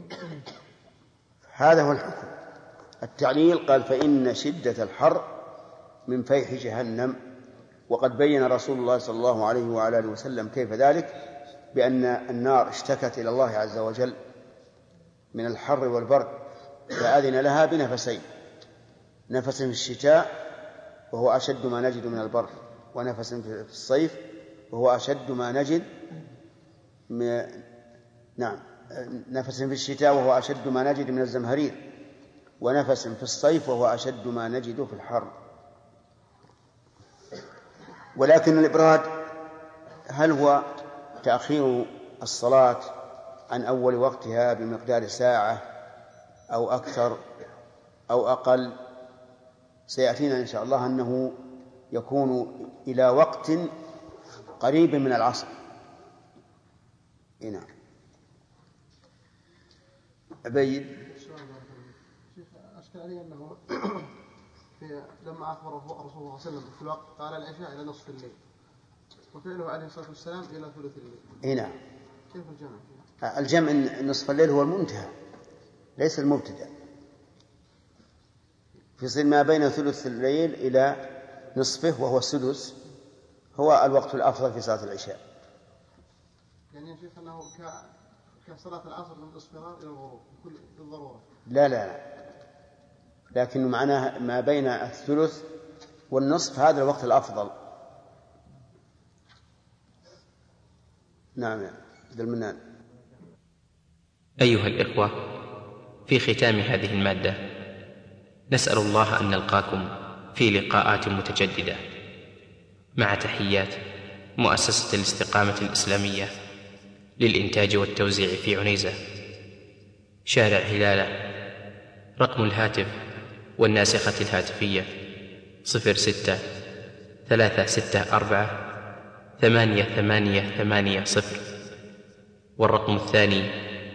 هذا هو الحكم. التعليل قال: فإن شدة الحر من فيح جهنم. وقد بين رسول الله صلى الله عليه وعلى آله وسلم كيف ذلك، بأن النار اشتكت إلى الله عز وجل من الحر والبرد، فأذن لها بنفسين: نفس في الشتاء وهو أشد ما نجد من البرد، ونفس في الصيف وهو أشد ما نجد نفس في الشتاء وهو أشد ما نجد من الزمهرير، ونفس في الصيف وهو أشد ما نجد في الحر. ولكن الإبراد هل هو تأخير الصلاة عن أول وقتها بمقدار ساعة أو أكثر أو أقل؟ سيأتينا إن شاء الله أنه يكون إلى وقت قريب من العصر. نعم. أبيد شيخ، أشكال علي أنه لما أخبر الرسول صلى الله عليه وسلم في الوقت قال العشاء إلى نصف الليل، وفعله عليه الصلاة والسلام إلى ثلث الليل. نعم. كيف الجمع؟ الجمع نصف الليل هو المنتهى ليس المبتدأ، في ما بين ثلث الليل إلى نصفه وهو السدس هو الوقت الأفضل في صلاة العشاء. يعني يا شيخ أنه كصلاة العصر من الإصفرار إلى الغروب بالضرورة؟ لا، لكن معناه ما بين الثلث والنصف هذا الوقت الأفضل. نعم يا عبد المنان. أيها الإخوة، في ختام هذه المادة نسأل الله أن نلقاكم في لقاءات متجددة، مع تحيات مؤسسة الاستقامة الإسلامية للإنتاج والتوزيع في عنيزة، شارع هلالة. رقم الهاتف والناسخة الهاتفية 06-364-8880، والرقم الثاني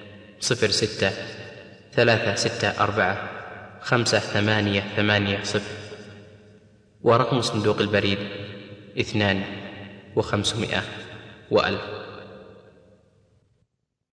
06-364-5880، ورقم صندوق البريد 2500 و1000.